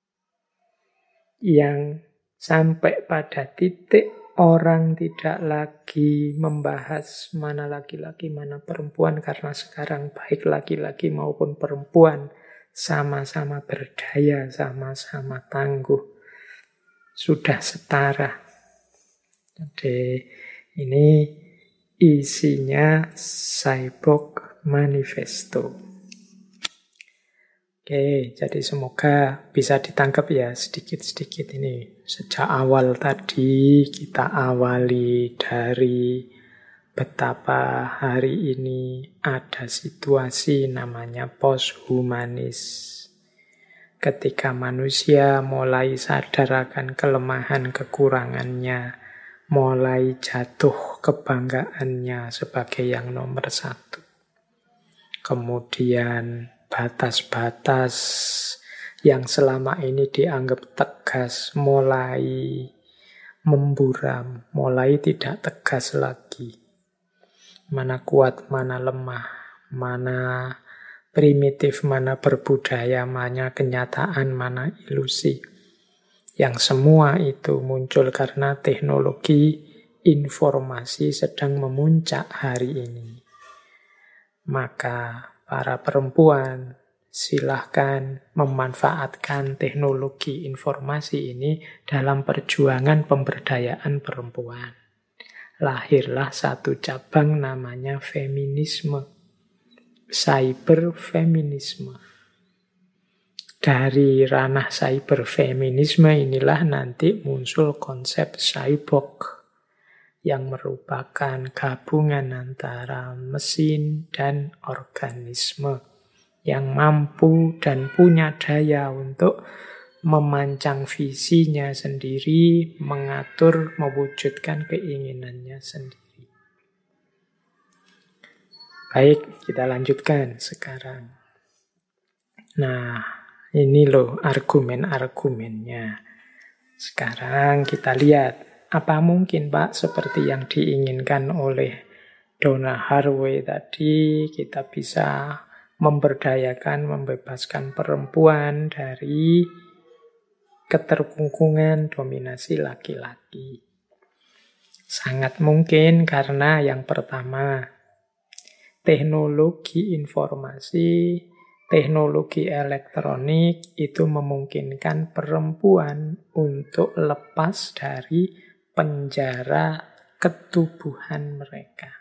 S1: Yang sampai pada titik orang tidak lagi membahas mana laki-laki, mana perempuan. Karena sekarang baik laki-laki maupun perempuan sama-sama berdaya, sama-sama tangguh. Sudah setara. Jadi ini isinya Cyborg Manifesto. Oke, jadi semoga bisa ditangkap ya sedikit-sedikit ini. Sejak awal tadi kita awali dari betapa hari ini ada situasi namanya posthumanis. Ketika manusia mulai sadar akan kelemahan kekurangannya, mulai jatuh kebanggaannya sebagai yang nomor satu. Kemudian batas-batas yang selama ini dianggap tegas mulai memburam, mulai tidak tegas lagi. Mana kuat, mana lemah, mana primitif, mana berbudaya, mana kenyataan, mana ilusi. Yang semua itu muncul karena teknologi informasi sedang memuncak hari ini. Maka para perempuan silahkan memanfaatkan teknologi informasi ini dalam perjuangan pemberdayaan perempuan. Lahirlah satu cabang namanya feminisme, cyberfeminisme. Dari ranah cyberfeminisme inilah nanti muncul konsep cyborg yang merupakan gabungan antara mesin dan organisme yang mampu dan punya daya untuk memancang visinya sendiri, mengatur, mewujudkan keinginannya sendiri. Baik, kita lanjutkan sekarang. Nah, ini loh argumen-argumennya. Sekarang kita lihat, apa mungkin Pak seperti yang diinginkan oleh Donna Haraway tadi, kita bisa memberdayakan, membebaskan perempuan dari keterkungkungan dominasi laki-laki. Sangat mungkin karena yang pertama, teknologi informasi, teknologi elektronik itu memungkinkan perempuan untuk lepas dari penjara ketubuhan mereka.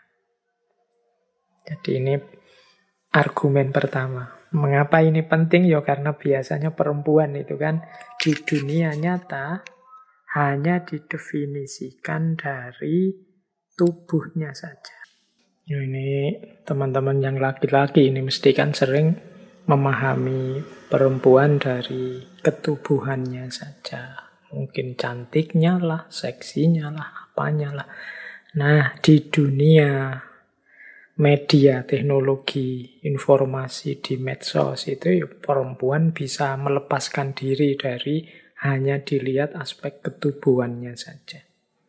S1: Jadi ini argumen pertama. Mengapa ini penting? Ya karena biasanya perempuan itu kan di dunia nyata hanya didefinisikan dari tubuhnya saja. Ini teman-teman yang laki-laki ini mesti kan sering memahami perempuan dari ketubuhannya saja. Mungkin cantiknya lah, seksinya lah, apanya lah. Nah, di dunia media, teknologi, informasi di medsos itu ya perempuan bisa melepaskan diri dari hanya dilihat aspek ketubuhannya saja.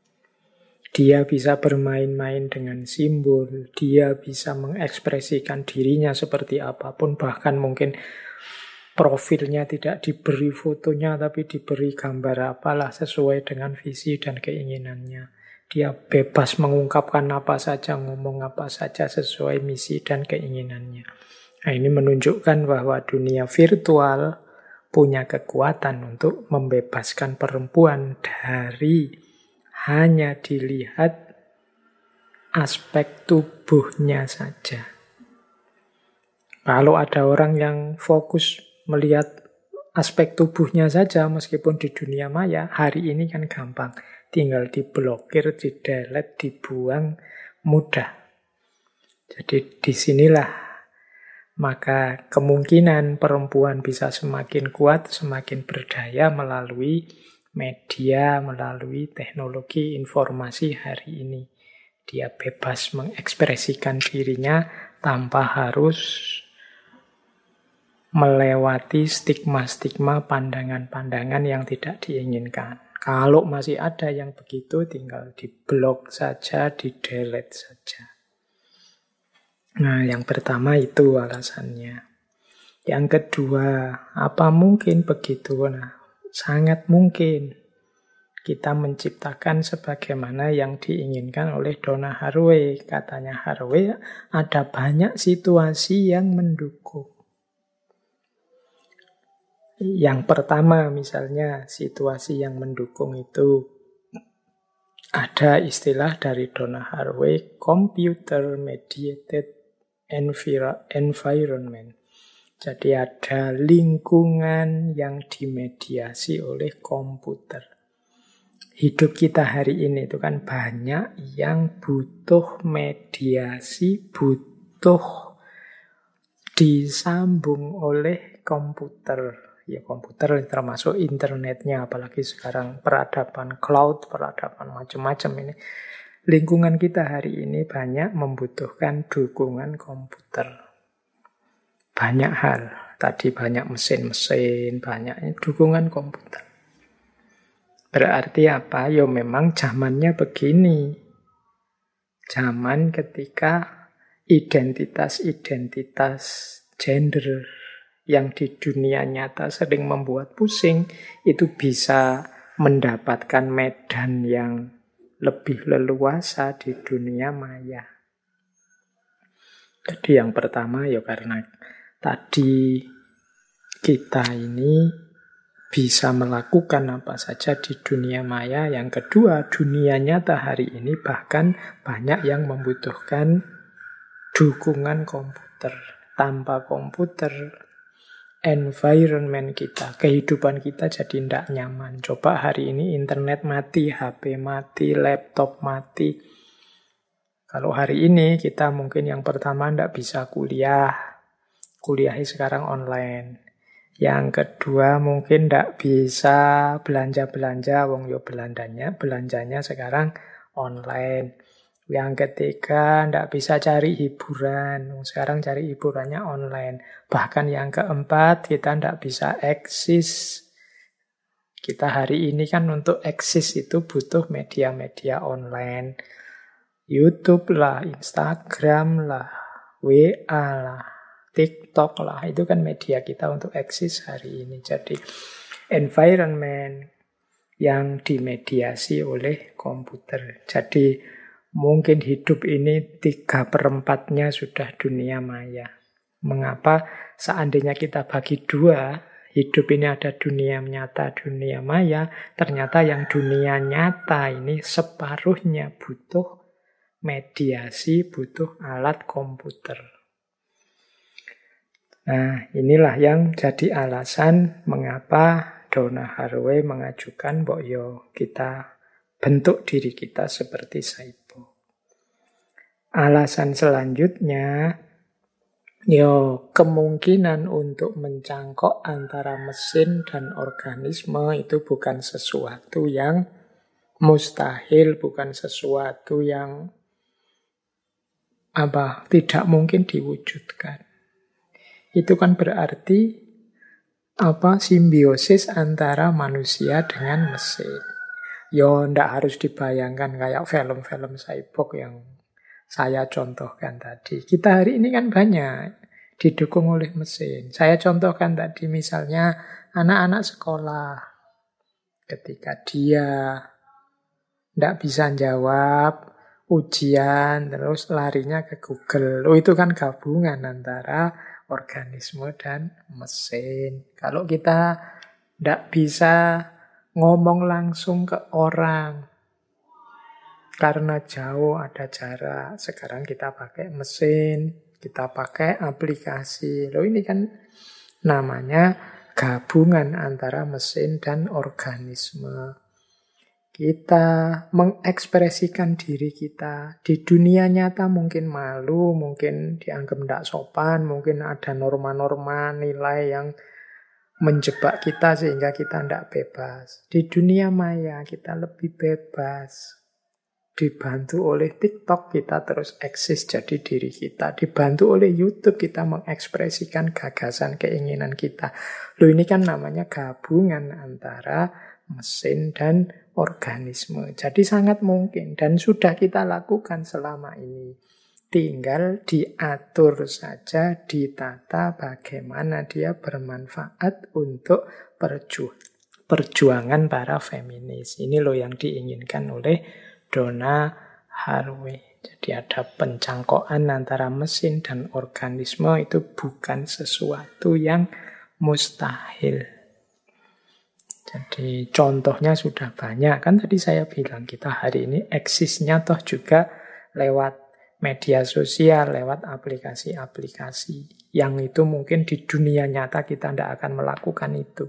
S1: Dia bisa bermain-main dengan simbol, dia bisa mengekspresikan dirinya seperti apapun, bahkan mungkin profilnya tidak diberi fotonya, tapi diberi gambar apalah sesuai dengan visi dan keinginannya. Dia bebas mengungkapkan apa saja, ngomong apa saja sesuai misi dan keinginannya. Nah, ini menunjukkan bahwa dunia virtual punya kekuatan untuk membebaskan perempuan dari hanya dilihat aspek tubuhnya saja. Kalau ada orang yang fokus melihat aspek tubuhnya saja, meskipun di dunia maya, hari ini kan gampang. Tinggal diblokir, di-delete, dibuang, mudah. Jadi disinilah maka kemungkinan perempuan bisa semakin kuat, semakin berdaya melalui media, melalui teknologi informasi hari ini. Dia bebas mengekspresikan dirinya tanpa harus melewati stigma-stigma, pandangan-pandangan yang tidak diinginkan. Kalau masih ada yang begitu, tinggal diblok saja, di-delete saja. Nah, yang pertama itu alasannya. Yang kedua, apa mungkin begitu? Nah, sangat mungkin kita menciptakan sebagaimana yang diinginkan oleh Donna Haraway. Katanya Haraway, ada banyak situasi yang mendukung. Yang pertama misalnya situasi yang mendukung itu ada istilah dari Donna Haraway, computer mediated environment. Jadi ada lingkungan yang dimediasi oleh komputer. Hidup kita hari ini itu kan banyak yang butuh mediasi, butuh disambung oleh komputer. Ya komputer termasuk internetnya, apalagi sekarang peradaban cloud, peradaban macam-macam ini. Lingkungan kita hari ini banyak membutuhkan dukungan komputer. Banyak hal. Tadi banyak mesin-mesin, banyak dukungan komputer. Berarti apa? Ya memang zamannya begini. Zaman ketika identitas-identitas gender yang di dunia nyata sering membuat pusing, itu bisa mendapatkan medan yang lebih leluasa di dunia maya. Jadi yang pertama ya karena tadi kita ini bisa melakukan apa saja di dunia maya. Yang kedua, dunia nyata hari ini bahkan banyak yang membutuhkan dukungan komputer. Tanpa komputer, environment kita, kehidupan kita jadi tidak nyaman. Coba hari ini internet mati, HP mati, laptop mati. Kalau hari ini kita mungkin yang pertama tidak bisa kuliah. Kuliahnya sekarang online. Yang kedua mungkin tidak bisa belanja-belanja, wong yo belanjanya sekarang online. Yang ketiga tidak bisa cari hiburan, sekarang cari hiburannya online. Bahkan yang keempat kita tidak bisa eksis. Kita hari ini kan untuk eksis itu butuh media-media online. YouTube lah, Instagram lah, WA lah, TikTok lah, itu kan media kita untuk eksis hari ini. Jadi environment yang dimediasi oleh komputer. Jadi mungkin hidup ini 3/4-nya sudah dunia maya. Mengapa seandainya kita bagi dua, hidup ini ada dunia nyata, dunia maya, ternyata yang dunia nyata ini separuhnya butuh mediasi, butuh alat komputer. Nah, inilah yang jadi alasan mengapa Donna Haraway mengajukan bahwa yo kita bentuk diri kita seperti cyborg. Alasan selanjutnya, yo kemungkinan untuk mencangkok antara mesin dan organisme itu bukan sesuatu yang mustahil, bukan sesuatu yang tidak mungkin diwujudkan. Itu kan berarti simbiosis antara manusia dengan mesin. Yo ndak harus dibayangkan kayak film-film cyborg yang saya contohkan tadi. Kita hari ini kan banyak didukung oleh mesin. Saya contohkan tadi misalnya anak-anak sekolah. Ketika dia ndak bisa jawab ujian, terus larinya ke Google. Itu kan gabungan antara organisme dan mesin. Kalau kita ndak bisa ngomong langsung ke orang, karena jauh ada jarak, sekarang kita pakai mesin, kita pakai aplikasi. Ini kan namanya gabungan antara mesin dan organisme. Kita mengekspresikan diri kita. Di dunia nyata mungkin malu, mungkin dianggap tidak sopan, mungkin ada norma-norma nilai yang menjebak kita sehingga kita tidak bebas. Di dunia maya kita lebih bebas. Dibantu oleh TikTok kita terus eksis jadi diri kita. Dibantu oleh YouTube kita mengekspresikan gagasan, keinginan kita. Ini kan namanya gabungan antara mesin dan organisme. Jadi sangat mungkin dan sudah kita lakukan selama ini. tinggal diatur saja, ditata bagaimana dia bermanfaat untuk perjuangan para feminis. Ini loh yang diinginkan oleh Donna Haraway. Jadi ada pencangkokan antara mesin dan organisme, itu bukan sesuatu yang mustahil. Jadi contohnya sudah banyak. Kan tadi saya bilang kita hari ini eksisnya toh juga lewat media sosial, lewat aplikasi-aplikasi. Yang itu mungkin di dunia nyata kita tidak akan melakukan itu.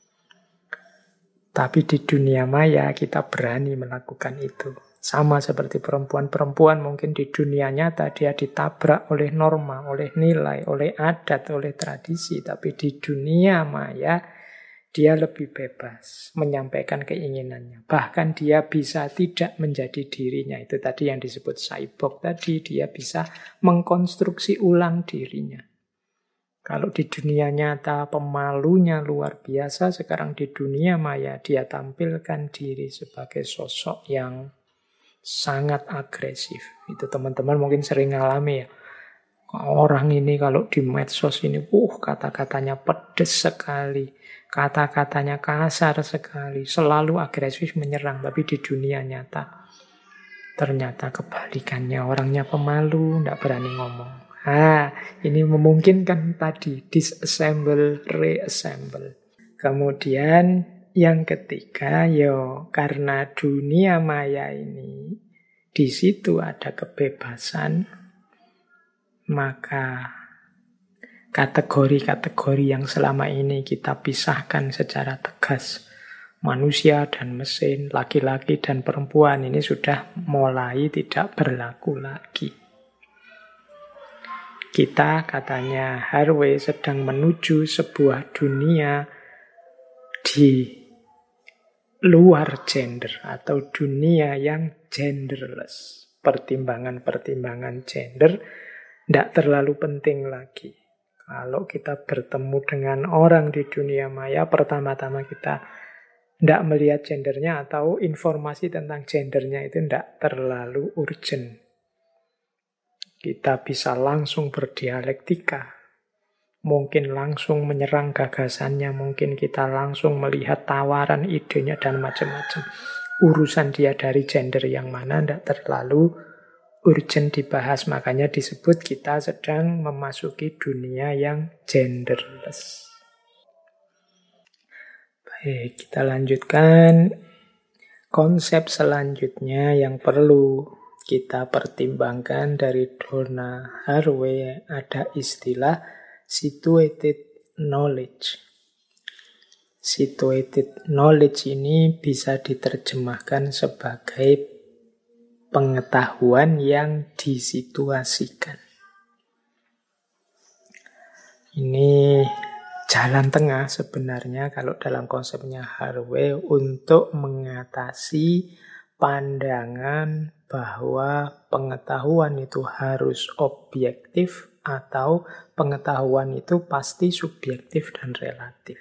S1: Tapi di dunia maya kita berani melakukan itu. Sama seperti perempuan-perempuan mungkin di dunia nyata dia ditabrak oleh norma, oleh nilai, oleh adat, oleh tradisi. Tapi di dunia maya dia lebih bebas menyampaikan keinginannya. Bahkan dia bisa tidak menjadi dirinya. Itu tadi yang disebut cyborg tadi. Dia bisa mengkonstruksi ulang dirinya. Kalau di dunia nyata pemalunya luar biasa, sekarang di dunia maya dia tampilkan diri sebagai sosok yang sangat agresif. Itu teman-teman mungkin sering ngalami ya. Orang ini kalau di medsos ini, kata-katanya pedes sekali. Kata-katanya kasar sekali. Selalu agresif menyerang. Tapi di dunia nyata, ternyata kebalikannya. Orangnya pemalu, tidak berani ngomong. Ini memungkinkan tadi. Disassemble, reassemble. Kemudian yang ketiga, karena dunia maya ini di situ ada kebebasan, maka kategori-kategori yang selama ini kita pisahkan secara tegas, manusia dan mesin, laki-laki dan perempuan, ini sudah mulai tidak berlaku lagi. Kita, katanya Haraway, sedang menuju sebuah dunia di luar gender atau dunia yang genderless. Pertimbangan-pertimbangan gender tidak terlalu penting lagi. Kalau kita bertemu dengan orang di dunia maya, pertama-tama kita tidak melihat gendernya atau informasi tentang gendernya itu tidak terlalu urgent. Kita bisa langsung berdialektika. Mungkin langsung menyerang gagasannya, mungkin kita langsung melihat tawaran idenya dan macam-macam. Urusan dia dari gender yang mana tidak terlalu urgent dibahas. Makanya disebut kita sedang memasuki dunia yang genderless. Baik, kita lanjutkan. Konsep selanjutnya yang perlu kita pertimbangkan dari Donna Haraway ada istilah situated knowledge. Situated knowledge ini bisa diterjemahkan sebagai pengetahuan yang disituasikan. Ini jalan tengah sebenarnya kalau dalam konsepnya Haraway untuk mengatasi pandangan bahwa pengetahuan itu harus objektif atau pengetahuan itu pasti subjektif dan relatif.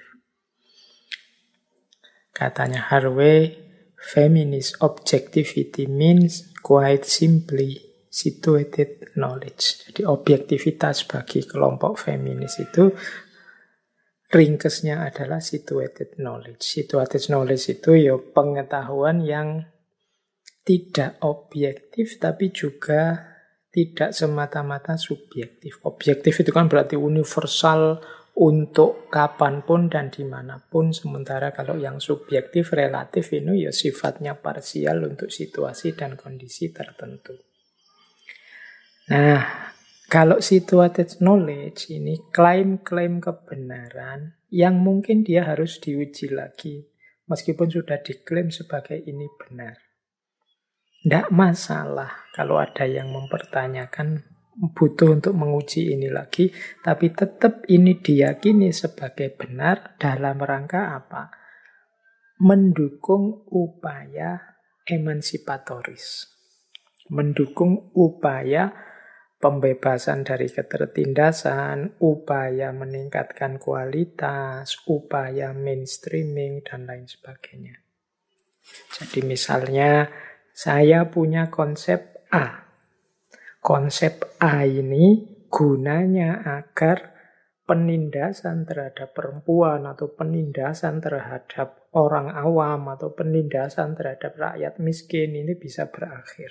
S1: Katanya Haraway, feminist objectivity means quite simply situated knowledge. Jadi objektivitas bagi kelompok feminis itu ringkesnya adalah situated knowledge. Situated knowledge itu pengetahuan yang tidak objektif tapi juga tidak semata-mata subjektif. Objektif itu kan berarti universal untuk kapanpun dan dimanapun. Sementara kalau yang subjektif, relatif ini sifatnya parsial untuk situasi dan kondisi tertentu. Nah, kalau situated knowledge ini klaim-klaim kebenaran yang mungkin dia harus diuji lagi. Meskipun sudah diklaim sebagai ini benar. Tidak masalah kalau ada yang mempertanyakan, butuh untuk menguji ini lagi, tapi tetap ini diyakini sebagai benar dalam rangka apa? Mendukung upaya emansipatoris. Mendukung upaya pembebasan dari ketertindasan, upaya meningkatkan kualitas, upaya mainstreaming, dan lain sebagainya. Jadi misalnya, saya punya konsep A. konsep A ini gunanya agar penindasan terhadap perempuan atau penindasan terhadap orang awam atau penindasan terhadap rakyat miskin ini bisa berakhir.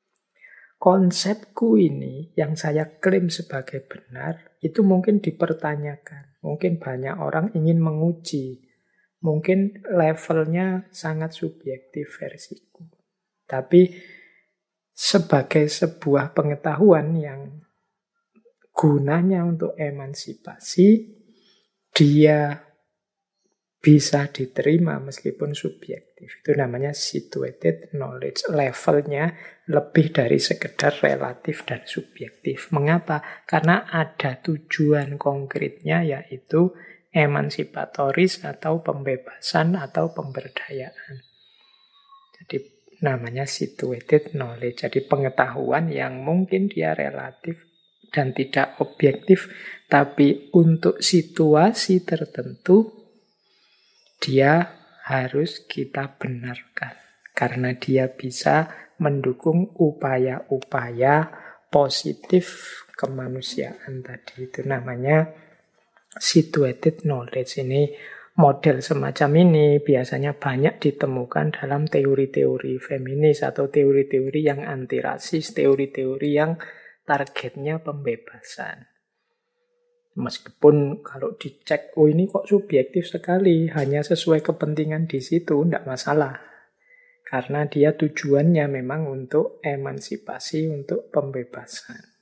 S1: Konsepku ini yang saya klaim sebagai benar itu mungkin dipertanyakan. Mungkin banyak orang ingin menguji. Mungkin levelnya sangat subjektif versiku. Tapi sebagai sebuah pengetahuan yang gunanya untuk emansipasi, dia bisa diterima meskipun subjektif. Itu namanya situated knowledge. Levelnya lebih dari sekedar relatif dan subjektif. Mengapa? Karena ada tujuan konkretnya, yaitu emansipatoris atau pembebasan atau pemberdayaan. Jadi namanya situated knowledge. Jadi pengetahuan yang mungkin dia relatif dan tidak objektif, tapi untuk situasi tertentu dia harus kita benarkan. Karena dia bisa mendukung upaya-upaya positif kemanusiaan tadi. Itu namanya situated knowledge. Ini model semacam ini biasanya banyak ditemukan dalam teori-teori feminis atau teori-teori yang anti rasis, teori-teori yang targetnya pembebasan. Meskipun kalau dicek, oh ini kok subjektif sekali, hanya sesuai kepentingan di situ, tidak masalah. Karena dia tujuannya memang untuk emansipasi, untuk pembebasan.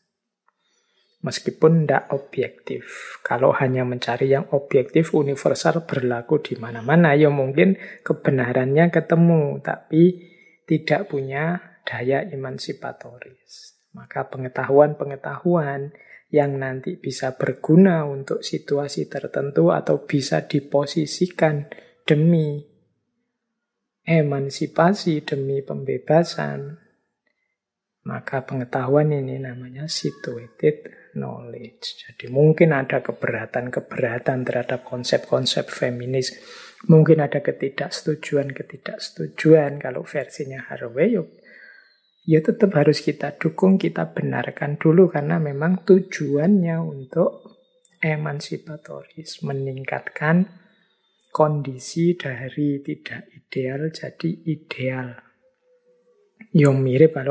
S1: Meskipun tidak objektif. Kalau hanya mencari yang objektif, universal, berlaku di mana-mana, ya mungkin kebenarannya ketemu, tapi tidak punya daya emansipatoris. Maka pengetahuan-pengetahuan yang nanti bisa berguna untuk situasi tertentu atau bisa diposisikan demi emansipasi, demi pembebasan, maka pengetahuan ini namanya situated knowledge. Jadi mungkin ada keberatan-keberatan terhadap konsep-konsep feminis, mungkin ada ketidaksetujuan kalau versinya Haraway, ya tetap harus kita dukung, kita benarkan dulu karena memang tujuannya untuk emansipatoris, meningkatkan kondisi dari tidak ideal jadi ideal. Yang mirip kalau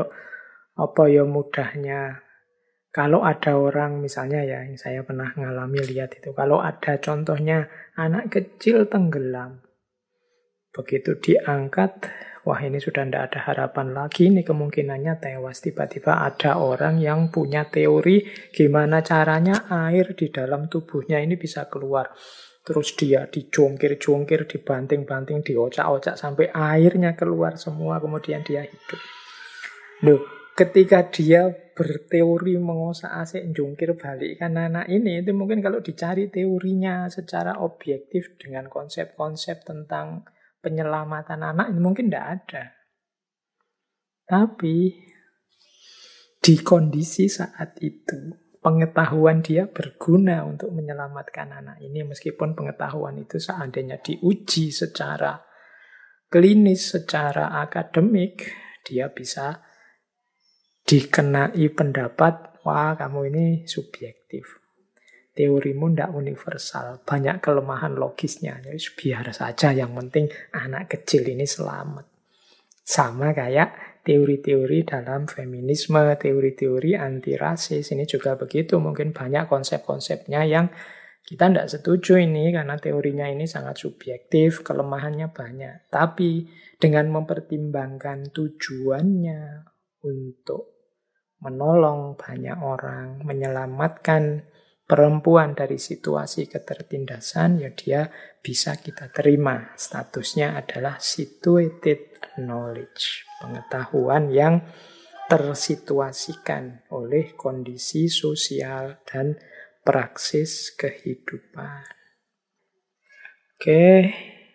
S1: mudahnya kalau ada orang misalnya ya, yang saya pernah ngalami lihat itu, kalau ada contohnya anak kecil tenggelam, begitu diangkat, wah ini sudah tidak ada harapan lagi, ini kemungkinannya tewas. Tiba-tiba ada orang yang punya teori gimana caranya air di dalam tubuhnya ini bisa keluar. Terus dia dijongkir-jongkir, dibanting-banting, diocak-ocak sampai airnya keluar semua, kemudian dia hidup. Loh, ketika dia berteori mengosak-asik, jongkir balikkan anak ini, itu mungkin kalau dicari teorinya secara objektif dengan konsep-konsep tentang penyelamatan anak ini mungkin tidak ada. Tapi di kondisi saat itu pengetahuan dia berguna untuk menyelamatkan anak ini, meskipun pengetahuan itu seandainya diuji secara klinis, secara akademik, dia bisa dikenai pendapat, wah kamu ini subjektif. Teorimu tidak universal, banyak kelemahan logisnya. Jadi biar saja, yang penting anak kecil ini selamat. Sama kayak teori-teori dalam feminisme, teori-teori anti rasis, ini juga begitu. Mungkin banyak konsep-konsepnya yang kita tidak setuju ini, karena teorinya ini sangat subjektif, kelemahannya banyak. Tapi dengan mempertimbangkan tujuannya untuk menolong banyak orang, menyelamatkan perempuan dari situasi ketertindasan, ya dia bisa kita terima. Statusnya adalah situated knowledge, pengetahuan yang tersituasikan oleh kondisi sosial dan praksis kehidupan. Oke,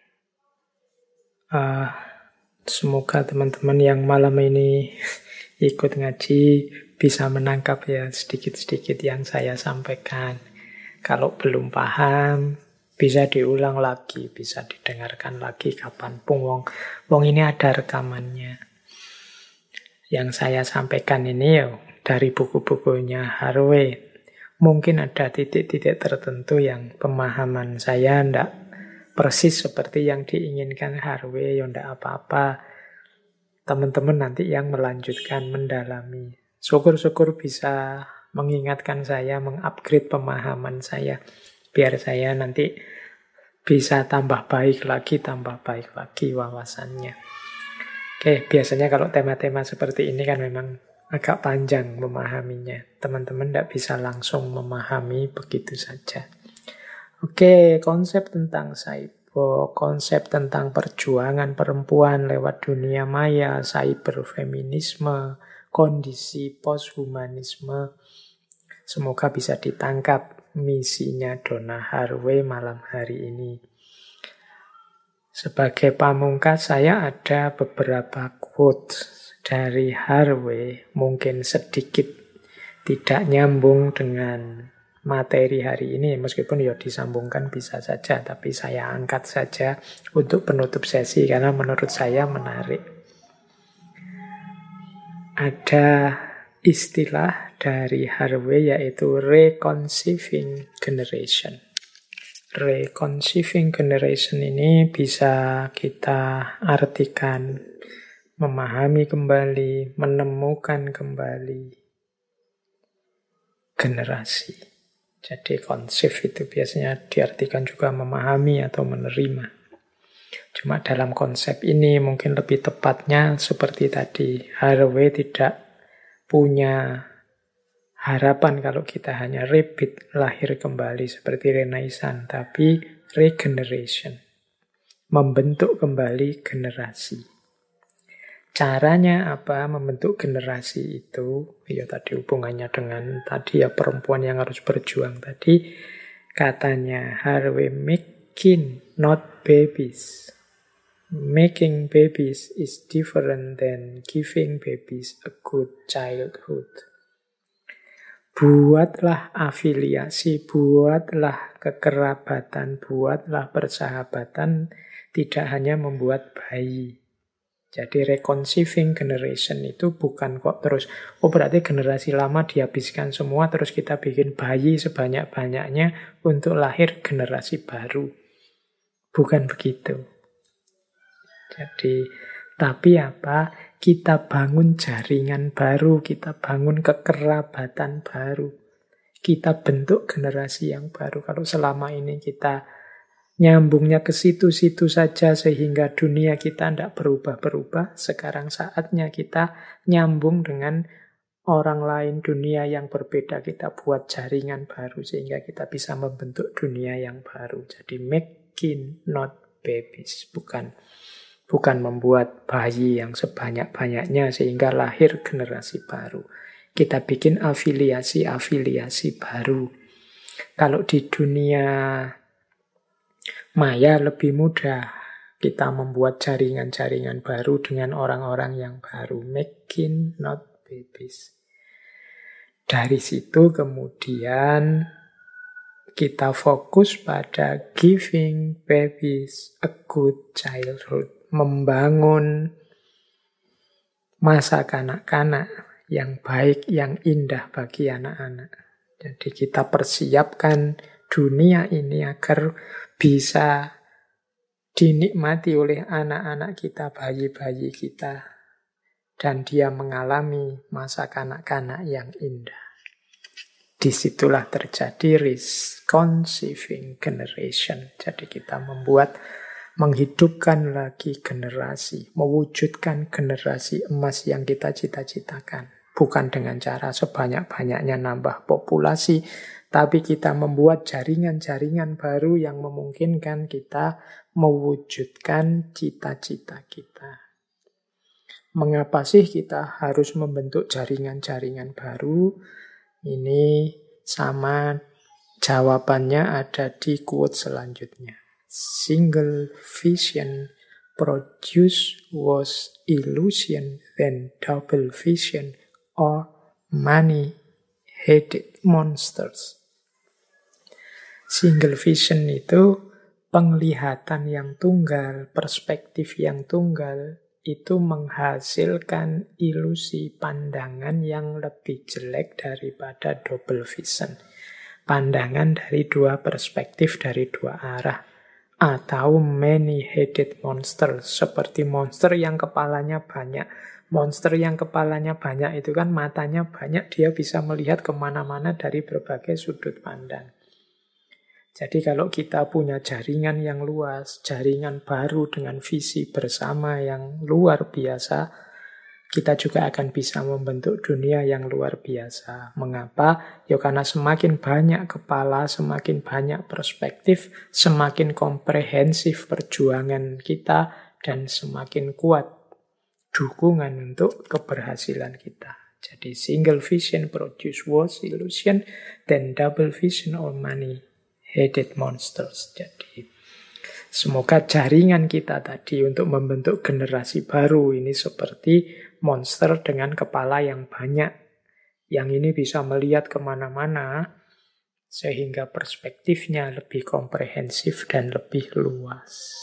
S1: semoga teman-teman yang malam ini ikut ngaji bisa menangkap ya sedikit-sedikit yang saya sampaikan. Kalau belum paham, bisa diulang lagi, bisa didengarkan lagi kapanpun. Wong ini ada rekamannya. Yang saya sampaikan ini ya dari buku-bukunya Harvey. Mungkin ada titik-titik tertentu yang pemahaman saya tidak persis seperti yang diinginkan Harvey, ya tidak apa-apa. Teman-teman nanti yang melanjutkan, mendalami. Syukur-syukur bisa mengingatkan saya, mengupgrade pemahaman saya. Biar saya nanti bisa tambah baik lagi wawasannya. Oke, biasanya kalau tema-tema seperti ini kan memang agak panjang memahaminya. Teman-teman tidak bisa langsung memahami begitu saja. Oke, konsep tentang cyborg, konsep tentang perjuangan perempuan lewat dunia maya, cyberfeminisme, kondisi posthumanisme. Semoga bisa ditangkap misinya Donna Haraway malam hari ini. Sebagai pamungkas, saya ada beberapa quote dari Haraway, mungkin sedikit tidak nyambung dengan materi hari ini, meskipun ya disambungkan bisa saja, tapi saya angkat saja untuk penutup sesi karena menurut saya menarik. Ada istilah dari Haraway yaitu reconceiving generation. Reconceiving generation ini bisa kita artikan memahami kembali, menemukan kembali generasi. Jadi conceive itu biasanya diartikan juga memahami atau menerima. Cuma dalam konsep ini mungkin lebih tepatnya seperti tadi, Haraway tidak punya harapan kalau kita hanya repeat, lahir kembali seperti Renaissance, tapi regeneration, membentuk kembali generasi. Caranya apa membentuk generasi itu? Ya tadi hubungannya dengan tadi ya perempuan yang harus berjuang tadi. Katanya Haraway, making not babies. Making babies is different than giving babies a good childhood. Buatlah afiliasi, buatlah kekerabatan, buatlah persahabatan, tidak hanya membuat bayi. Jadi reconceiving generation itu bukan kok terus, berarti generasi lama dihabiskan semua, terus kita bikin bayi sebanyak-banyaknya untuk lahir generasi baru. Bukan begitu. Jadi, tapi apa? Kita bangun jaringan baru, kita bangun kekerabatan baru. Kita bentuk generasi yang baru. Kalau selama ini kita nyambungnya ke situ-situ saja sehingga dunia kita tidak berubah-berubah, sekarang saatnya kita nyambung dengan orang lain, dunia yang berbeda. Kita buat jaringan baru sehingga kita bisa membentuk dunia yang baru. Jadi making not babies, bukan membuat bayi yang sebanyak-banyaknya sehingga lahir generasi baru. Kita bikin afiliasi-afiliasi baru. Kalau di dunia maya lebih mudah. Kita membuat jaringan-jaringan baru dengan orang-orang yang baru. Making not babies. Dari situ kemudian kita fokus pada giving babies a good childhood. Membangun masa kanak-kanak yang baik, yang indah bagi anak-anak. Jadi kita persiapkan dunia ini agar bisa dinikmati oleh anak-anak kita, bayi-bayi kita. Dan dia mengalami masa kanak-kanak yang indah. Disitulah terjadi reconceiving generation. Jadi kita menghidupkan lagi generasi, mewujudkan generasi emas yang kita cita-citakan. Bukan dengan cara sebanyak-banyaknya nambah populasi, tapi kita membuat jaringan-jaringan baru yang memungkinkan kita mewujudkan cita-cita kita. Mengapa sih kita harus membentuk jaringan-jaringan baru? Ini sama jawabannya ada di quote selanjutnya. Single vision produced was illusion, then double vision or many-headed monsters. Single vision itu penglihatan yang tunggal, perspektif yang tunggal, itu menghasilkan ilusi pandangan yang lebih jelek daripada double vision. Pandangan dari dua perspektif, dari dua arah. Atau many-headed monster, seperti monster yang kepalanya banyak. Monster yang kepalanya banyak itu kan matanya banyak, dia bisa melihat kemana-mana dari berbagai sudut pandang. Jadi kalau kita punya jaringan yang luas, jaringan baru dengan visi bersama yang luar biasa, kita juga akan bisa membentuk dunia yang luar biasa. Mengapa? Ya karena semakin banyak kepala, semakin banyak perspektif, semakin komprehensif perjuangan kita, dan semakin kuat dukungan untuk keberhasilan kita. Jadi single vision produce worse illusion than double vision or many-headed monsters. Jadi semoga jaringan kita tadi untuk membentuk generasi baru ini seperti monster dengan kepala yang banyak. Yang ini bisa melihat kemana-mana sehingga perspektifnya lebih komprehensif dan lebih luas.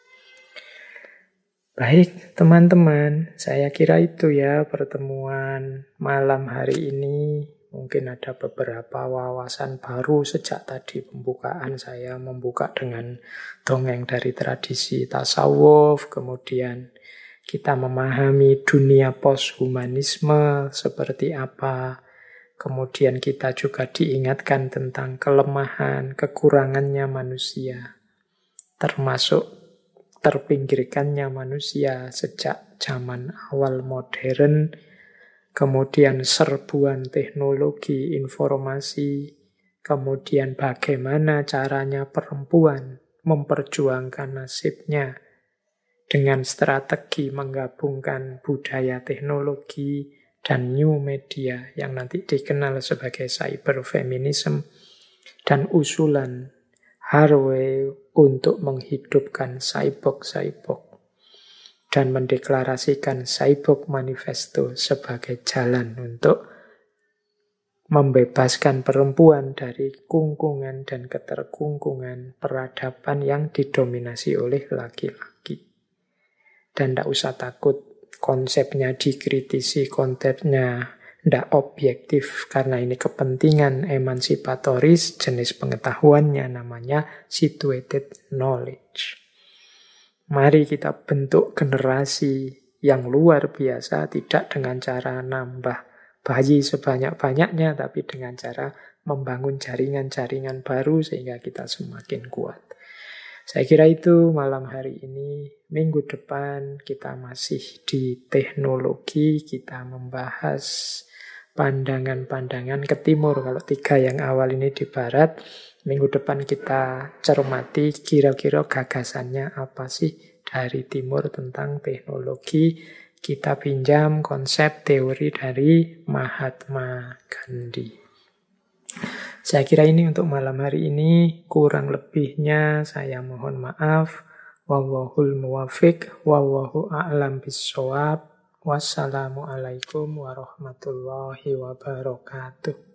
S1: Baik teman-teman, saya kira itu ya pertemuan malam hari ini. Mungkin ada beberapa wawasan baru sejak tadi pembukaan saya membuka dengan dongeng dari tradisi tasawuf, kemudian kita memahami dunia posthumanisme seperti apa, kemudian kita juga diingatkan tentang kelemahan, kekurangannya manusia, termasuk terpinggirkannya manusia sejak zaman awal modern, kemudian serbuan teknologi informasi, kemudian bagaimana caranya perempuan memperjuangkan nasibnya dengan strategi menggabungkan budaya teknologi dan new media yang nanti dikenal sebagai cyberfeminism, dan usulan Harvey untuk menghidupkan cyborg-cyborg dan mendeklarasikan Cyborg Manifesto sebagai jalan untuk membebaskan perempuan dari kungkungan dan keterkungkungan peradaban yang didominasi oleh laki-laki. Dan tidak usah takut konsepnya dikritisi, konsepnya tidak objektif, karena ini kepentingan emansipatoris, jenis pengetahuannya namanya situated knowledge. Mari kita bentuk generasi yang luar biasa, tidak dengan cara nambah bayi sebanyak-banyaknya, tapi dengan cara membangun jaringan-jaringan baru sehingga kita semakin kuat. Saya kira itu malam hari ini. Minggu depan kita masih di teknologi, kita membahas pandangan-pandangan ke timur. Kalau 3 yang awal ini di barat, minggu depan kita cermati kira-kira gagasannya apa sih dari timur tentang teknologi. Kita pinjam konsep teori dari Mahatma Gandhi. Saya kira ini untuk malam hari ini. Kurang lebihnya saya mohon maaf. Wallahul muwafiq, wallahu a'lam bissawab. Wassalamualaikum warahmatullahi wabarakatuh.